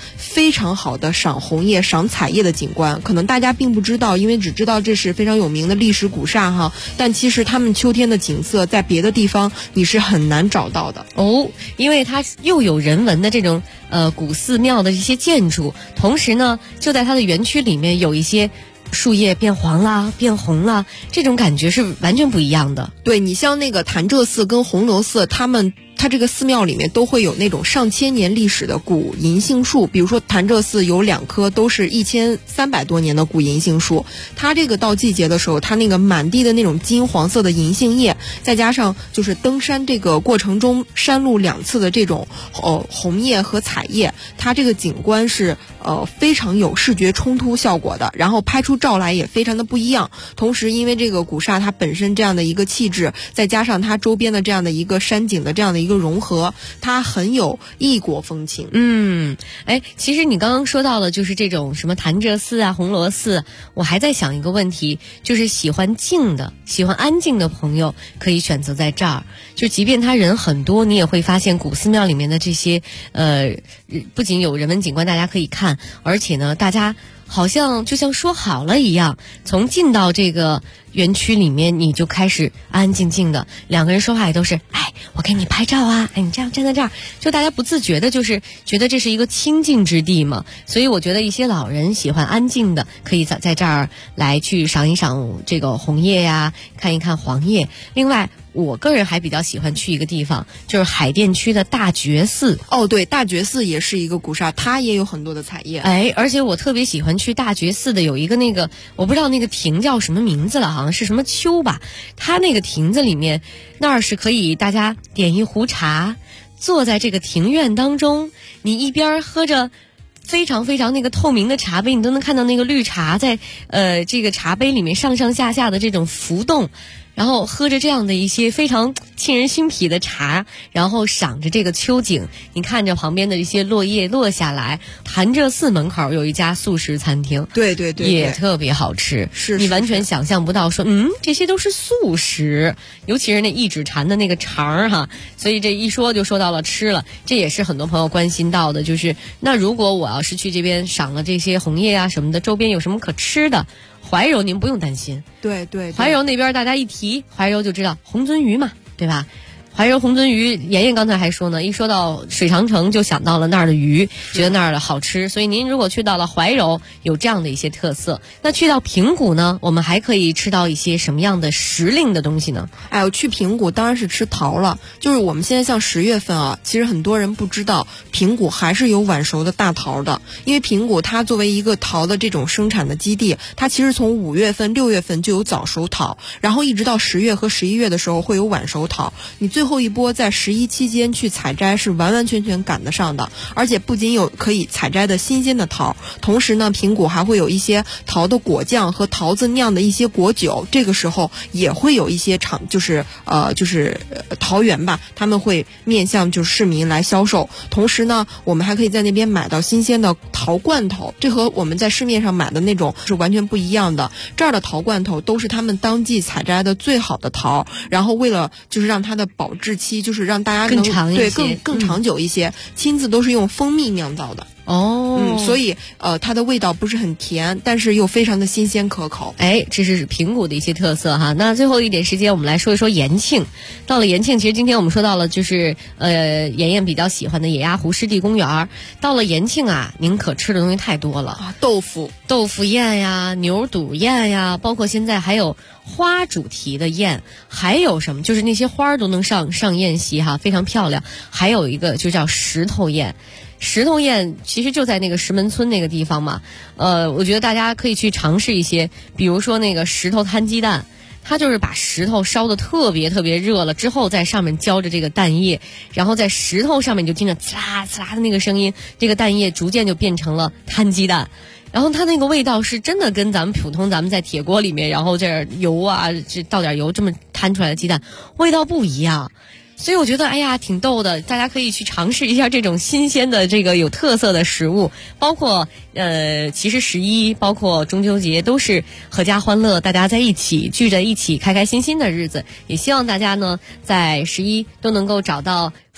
非常好的赏红叶、赏彩叶的景观。可能大家并不知道，因为只知道这是非常有名的历史古刹哈，但其实他们秋天的景色在别的地方你是很难找到的哦，因为它又有人文的这种古寺庙的这些建筑，同时呢，就在它的园区里面有一些树叶变黄啦、变红啦，这种感觉是完全不一样的。 对，你像那个潭柘寺跟红螺寺，它这个寺庙里面都会有那种上千年历史的古银杏树，比如说潭柘寺有2棵都是1300多年的古银杏树，它这个到季节的时候，它那个满地的那种金黄色的银杏叶，再加上就是登山这个过程中山路2次的这种红叶和彩叶，它这个景观是非常有视觉冲突效果的，然后拍出照来也非常的不一样。同时因为这个古刹它本身这样的一个气质，再加上它周边的这样的一个山景的这样的一个融合，它很有异国风情。 其实你刚刚说到了就是这种什么潭柘寺啊、红螺寺，我还在想一个问题，就是喜欢静的、喜欢安静的朋友可以选择在这儿，就即便他人很多，你也会发现古寺庙里面的这些不仅有人文景观大家可以看，而且呢大家好像就像说好了一样，从进到这个园区里面你就开始安安静静的，两个人说话也都是我给你拍照啊，你这样站在这儿，就大家不自觉的就是觉得这是一个清静之地嘛。所以我觉得一些老人喜欢安静的，可以在这儿来去赏一赏这个红叶呀，看一看黄叶。另外我个人还比较喜欢去一个地方，就是海淀区的大觉寺。 对，大觉寺也是一个古刹，它也有很多的彩叶。 而且我特别喜欢去大觉寺的有一个那个，我不知道那个亭叫什么名字了，好像是什么丘吧。它那个亭子里面，那儿是可以大家点一壶茶，坐在这个庭院当中，你一边喝着非常非常那个透明的茶杯，你都能看到那个绿茶在这个茶杯里面上上下下的这种浮动，然后喝着这样的一些非常沁人心脾的茶，然后赏着这个秋景，你看着旁边的一些落叶落下来。潭柘寺门口有一家素食餐厅， 对， 也特别好吃， 是你完全想象不到说这些都是素食，尤其是那一指禅的那个肠哈，所以这一说就说到了吃了。这也是很多朋友关心到的，就是那如果我要是去这边赏了这些红叶啊什么的，周边有什么可吃的？怀柔您不用担心， 对， 怀柔那边大家一提怀柔就知道红鳟鱼嘛，对吧？怀柔红鳟鱼，妍妍刚才还说呢，一说到水长城就想到了那儿的鱼，觉得那儿的好吃。所以您如果去到了怀柔，有这样的一些特色。那去到平谷呢，我们还可以吃到一些什么样的时令的东西呢？ 我去平谷当然是吃桃了。就是我们现在像10月份啊，其实很多人不知道平谷还是有晚熟的大桃的，因为平谷它作为一个桃的这种生产的基地，它其实从5月份、6月份就有早熟桃，然后一直到10月和11月的时候会有晚熟桃。你最后一波在11期间去采摘是完完全全赶得上的，而且不仅有可以采摘的新鲜的桃，同时呢平谷还会有一些桃的果酱和桃子酿的一些果酒，这个时候也会有一些就是桃园吧，他们会面向就是市民来销售。同时呢我们还可以在那边买到新鲜的桃罐头，这和我们在市面上买的那种是完全不一样的。这儿的桃罐头都是他们当季采摘的最好的桃，然后为了就是让它的保质期就是让大家能更长久一些，亲自都是用蜂蜜酿造的。所以它的味道不是很甜，但是又非常的新鲜可口。 这是平谷的一些特色哈。那最后一点时间，我们来说一说延庆。到了延庆，其实今天我们说到了就是妍妍比较喜欢的野鸭湖湿地公园。到了延庆啊，您可吃的东西太多了豆腐宴呀，牛肚宴呀，包括现在还有花主题的宴，还有什么就是那些花都能上宴席哈，非常漂亮。还有一个就叫石头宴。石头宴其实就在那个石门村那个地方嘛，我觉得大家可以去尝试一些，比如说那个石头摊鸡蛋，它就是把石头烧得特别特别热了之后，在上面浇着这个蛋液，然后在石头上面就听着呲啦呲啦的那个声音，这个蛋液逐渐就变成了摊鸡蛋。然后它那个味道是真的跟咱们在铁锅里面，然后这油啊，这倒点油这么摊出来的鸡蛋味道不一样。所以我觉得挺逗的，大家可以去尝试一下这种新鲜的这个有特色的食物。包括其实11包括中秋节都是阖家欢乐，大家在一起聚在一起开开心心的日子。也希望大家呢在11都能够找到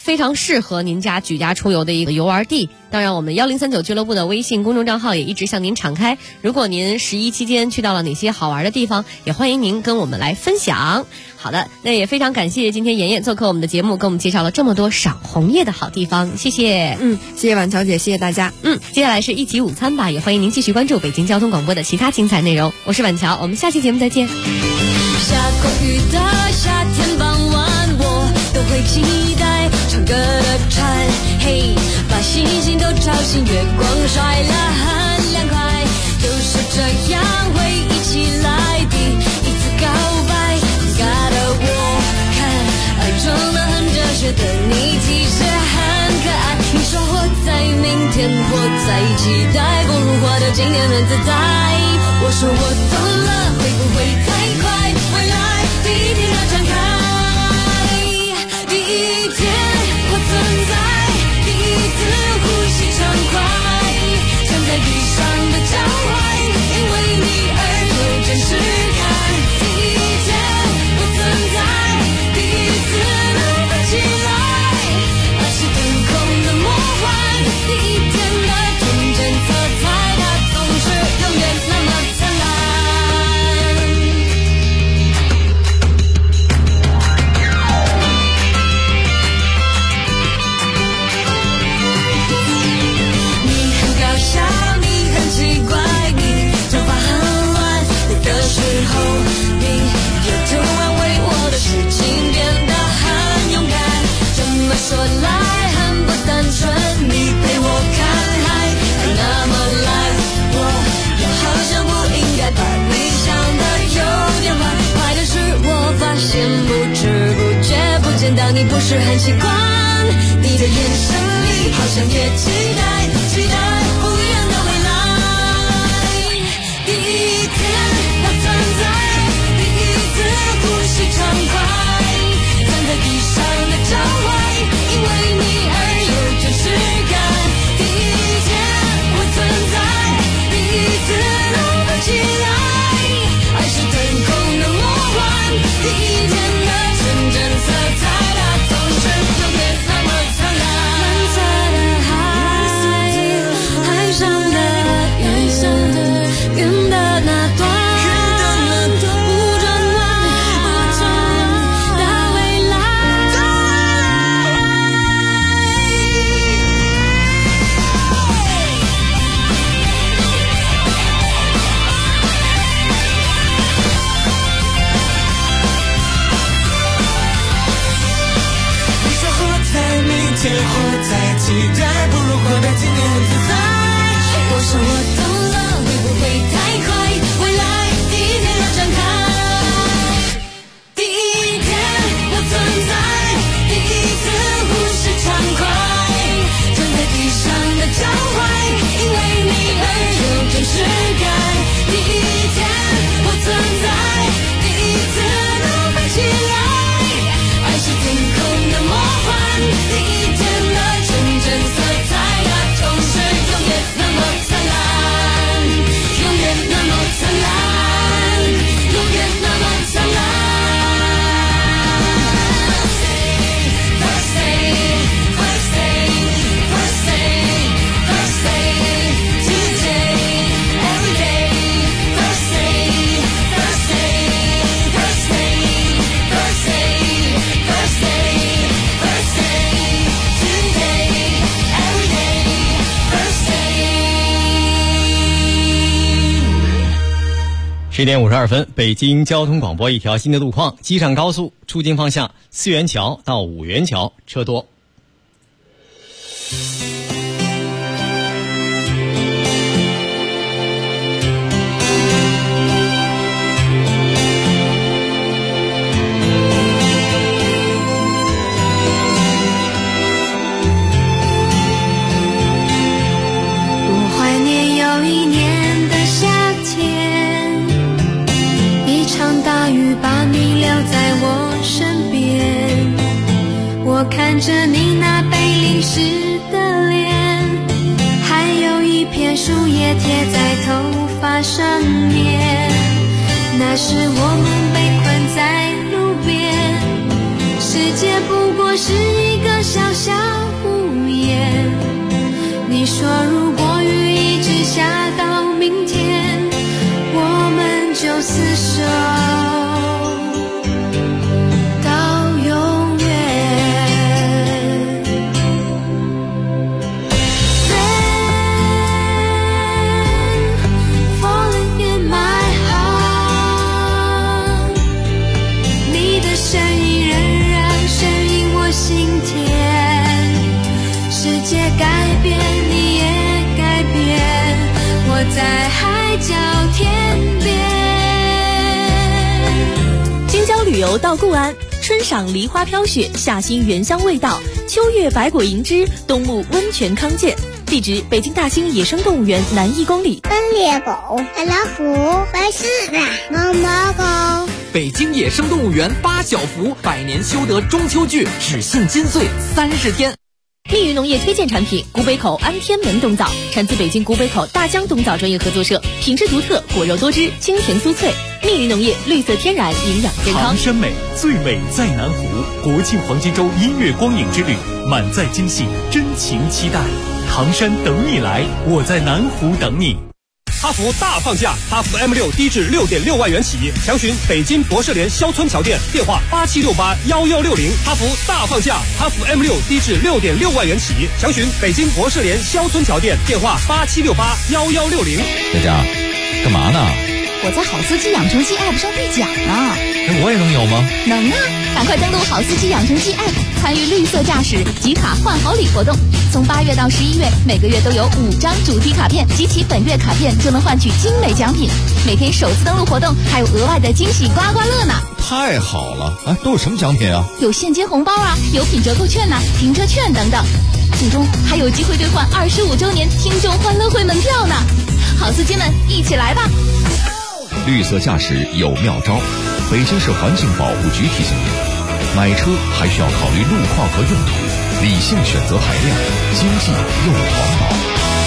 非常适合您家举家出游的一个游玩地。当然我们1039俱乐部的微信公众账号也一直向您敞开，如果您11期间去到了哪些好玩的地方，也欢迎您跟我们来分享。好的，那也非常感谢今天妍妍做客我们的节目，给我们介绍了这么多赏红叶的好地方，谢谢。 谢谢婉乔姐，谢谢大家。 接下来是一起午餐吧，也欢迎您继续关注北京交通广播的其他精彩内容。我是婉乔，我们下期节目再见。 下过雨的夏天傍晚，我都会期待唱歌的蝉，嘿，把星星都吵醒，月光晒了很凉快，就是这样会一起来第一次告白，尴尬的我看爱中的很哲学的你其实很可爱，你说活在明天，活在期待，不如活得今天很自在，我说我懂了，会不会太快，未来第一天要展开，第一天我存在，第一次呼吸畅快，站在地上的脚踝，因为你而有真实感，第一天我存在，第一次能飞起来，那是腾空的魔幻，第一天的纯真色彩，它总是永远那么灿烂。你很搞笑，你很奇怪，你头发很乱，有的时候你又突然为我的事情变得很勇敢，这么说来很不单纯，你陪我看海，还那么蓝，我又好像不应该把你想的有点坏，坏的是我发现不知不觉不见到你不是很习惯，你的眼神里好像也期待不一样的未来，第一天我存在，第一次呼吸畅快，站在地上的脚踝，因为你而有真实感，第一天我存在，第一次能飞起来，爱是腾空的魔幻，第一天的纯真色彩，它总是永远那么灿烂，蓝色的海，海上的云，云的那端，不转弯的未来。你说活在明天，活在期待，不如活得今天很自在，我说我懂了，会不会太快，未来第一天要展开，第一天我存在，第一次呼吸畅快，站在地上的脚踝，因为你而有真实感，第一天我存在，第一次能飞起来，爱是天空的魔幻，第一天的纯真色彩，它总是永远那么灿烂，永远那么灿烂，永远那么灿烂。First day, first day, first day, first day, today, every day, first day, first day, first day, first day, first day, first day, today, every day, first day。 10点52分，北京交通广播一条新的路况：机场高速出京方向4元桥到5元桥车多。 我怀念有一年的夏天，一场大雨把你留在我身边，我看着你那被淋湿的脸，还有一片树叶贴在头发上面，那时我们被困在路边，世界不过是一个小小屋檐。你说如果雨一直下到明天，我们就厮守到永远。Rain falling in my heart， 你的声音仍然声音我心田。世界改变，你也改变，我在海角天边。 京郊旅游到固安，春赏梨花飘雪，夏欣原香味道，秋月百果盈枝，冬沐温泉康健。地址：北京大兴野生动物园南1公里。 奔猎狗、老虎、白狮子、毛毛狗。 北京野生动物园8小福百年修得中秋剧，只信金穗30天。 密云农业推荐产品古北口安天门冬枣，产自北京古北口大江冬枣专业合作社，品质独特，果肉多汁，清甜酥脆。密云农业绿色天然，营养健康。 唐山美，最美在南湖。国庆黄金周音乐光影之旅，满载惊喜，真情期待。唐山等你来，我在南湖等你。 哈弗大放价，哈弗 M6 低至 6.6万元起，详询北京博士联肖村桥店，电话87681160。哈弗大放价，哈弗 M6 低至 6.6万元起，详询北京博士联肖村桥店，电话87681160。 佳佳，干嘛呢？ 我在好司机养成记 App 上兑奖呢。 我也能有吗？ 能啊！赶快登录好司机养成记 App， 参与绿色驾驶集卡换好礼活动。从8月到11月，每个月都有5张主题卡片，集齐本月卡片就能换取精美奖品。每天首次登录活动还有额外的惊喜刮刮乐呢！ 太好了！哎，都有什么奖品啊？ 有现金红包啊，有品折扣券呐、停车券等等。最终还有机会兑换25周年听众欢乐会门票呢！好司机们，一起来吧！ 绿色驾驶有妙招，北京市环境保护局提醒您：买车还需要考虑路况和用途，理性选择排量，经济又环保。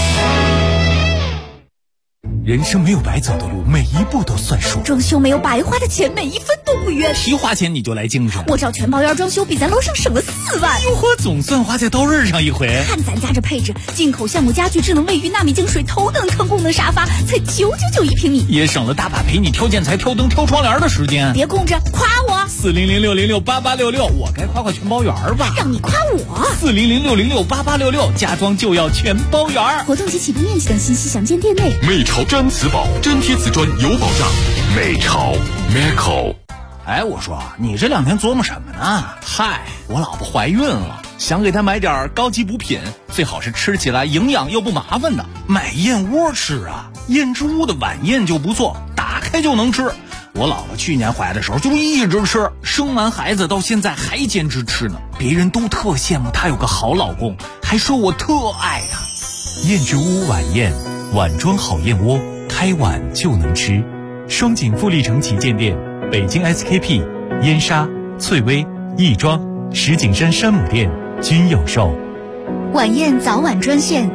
人生没有白走的路，每一步都算数。 装修没有白花的钱，每一分都不冤。 提花钱你就来精神， 我找全包圆装修比咱楼上省了4万。 哟呵，总算花在刀刃上一回。 看咱家这配置，进口橡木家具、智能卫浴、纳米净水、头等坑功能沙发，才999一平米， 也省了大把陪你挑建材、挑灯、挑窗帘的时间。 别供着，夸我 400-606-8866，我该夸夸全包圆吧？ 让你夸我 400-606-8866，家装就要全包圆。 活动及起步面积等信息详见店内。 美潮粘瓷宝，粘贴瓷砖有保障。美潮 Meco。 哎，我说你这2天琢磨什么呢？嗨，我老婆怀孕了，想给她买点高级补品，最好是吃起来营养又不麻烦的。买燕窝吃啊，燕之屋的晚宴就不错，打开就能吃。我老婆去年怀的时候就一直吃，生完孩子到现在还坚持吃呢。别人都特羡慕她有个好老公，还说我特爱她。燕之屋晚宴，碗装好燕窝，开碗就能吃。双井富力城旗舰店，北京 SKP、燕莎、翠微、亦庄、石景山山姆店均有售。 晚宴早晚专线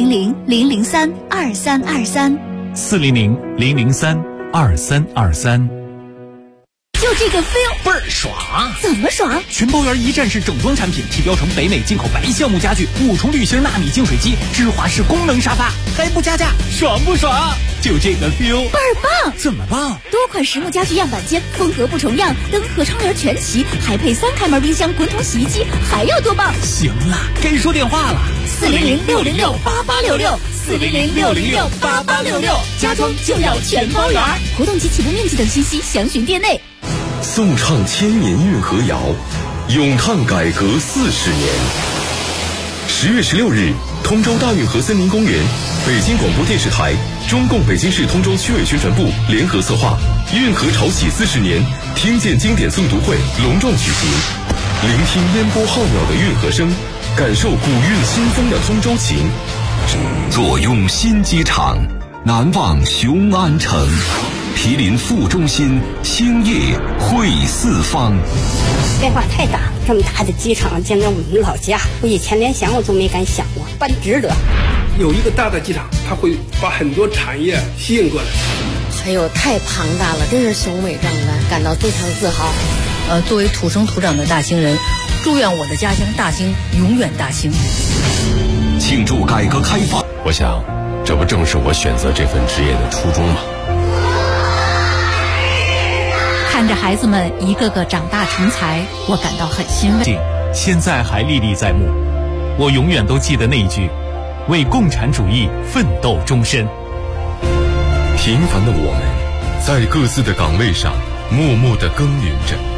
400-003-2323。 400-003-2323。 就这个 feel 倍儿爽！ 怎么爽？ 全包圆一站式整装产品，提标成北美进口白橡木家具，5重滤芯纳米净水机，芝华士功能沙发，还不加价，爽不爽？就这个 feel 倍儿棒！ 怎么棒？ 多款实木家具样板间，风格不重样，灯和窗帘全齐，还配3开门冰箱、滚筒洗衣机，还要多棒？ 行了，该说电话了 ，400-606-8866，400-606-8866，家装就要全包圆。活动及起步面积等信息详询店内。 颂唱千年运河谣，咏叹改革40年。10月16日，通州大运河森林公园，北京广播电视台、中共北京市通州区委宣传部联合策划运河潮起40年听见经典诵读会隆壮举行，聆听烟波浩渺的运河声，感受古韵新风的通州情。坐拥新机场，难忘雄安城。毗邻副中心，兴业汇四方。 变化太大，这么大的机场建在我们老家，我以前连想我都没敢想过，办值得。 有一个大的机场，它会把很多产业吸引过来。 哎呦，太庞大了，真是雄伟壮观，感到非常自豪。 作为土生土长的大兴人， 祝愿我的家乡大兴永远大兴。 庆祝改革开放， 我想，这不正是我选择这份职业的初衷吗？ 看着孩子们一个个长大成才，我感到很欣慰。 现在还历历在目，我永远都记得那一句：为共产主义奋斗终身。 平凡的我们，在各自的岗位上默默地耕耘着。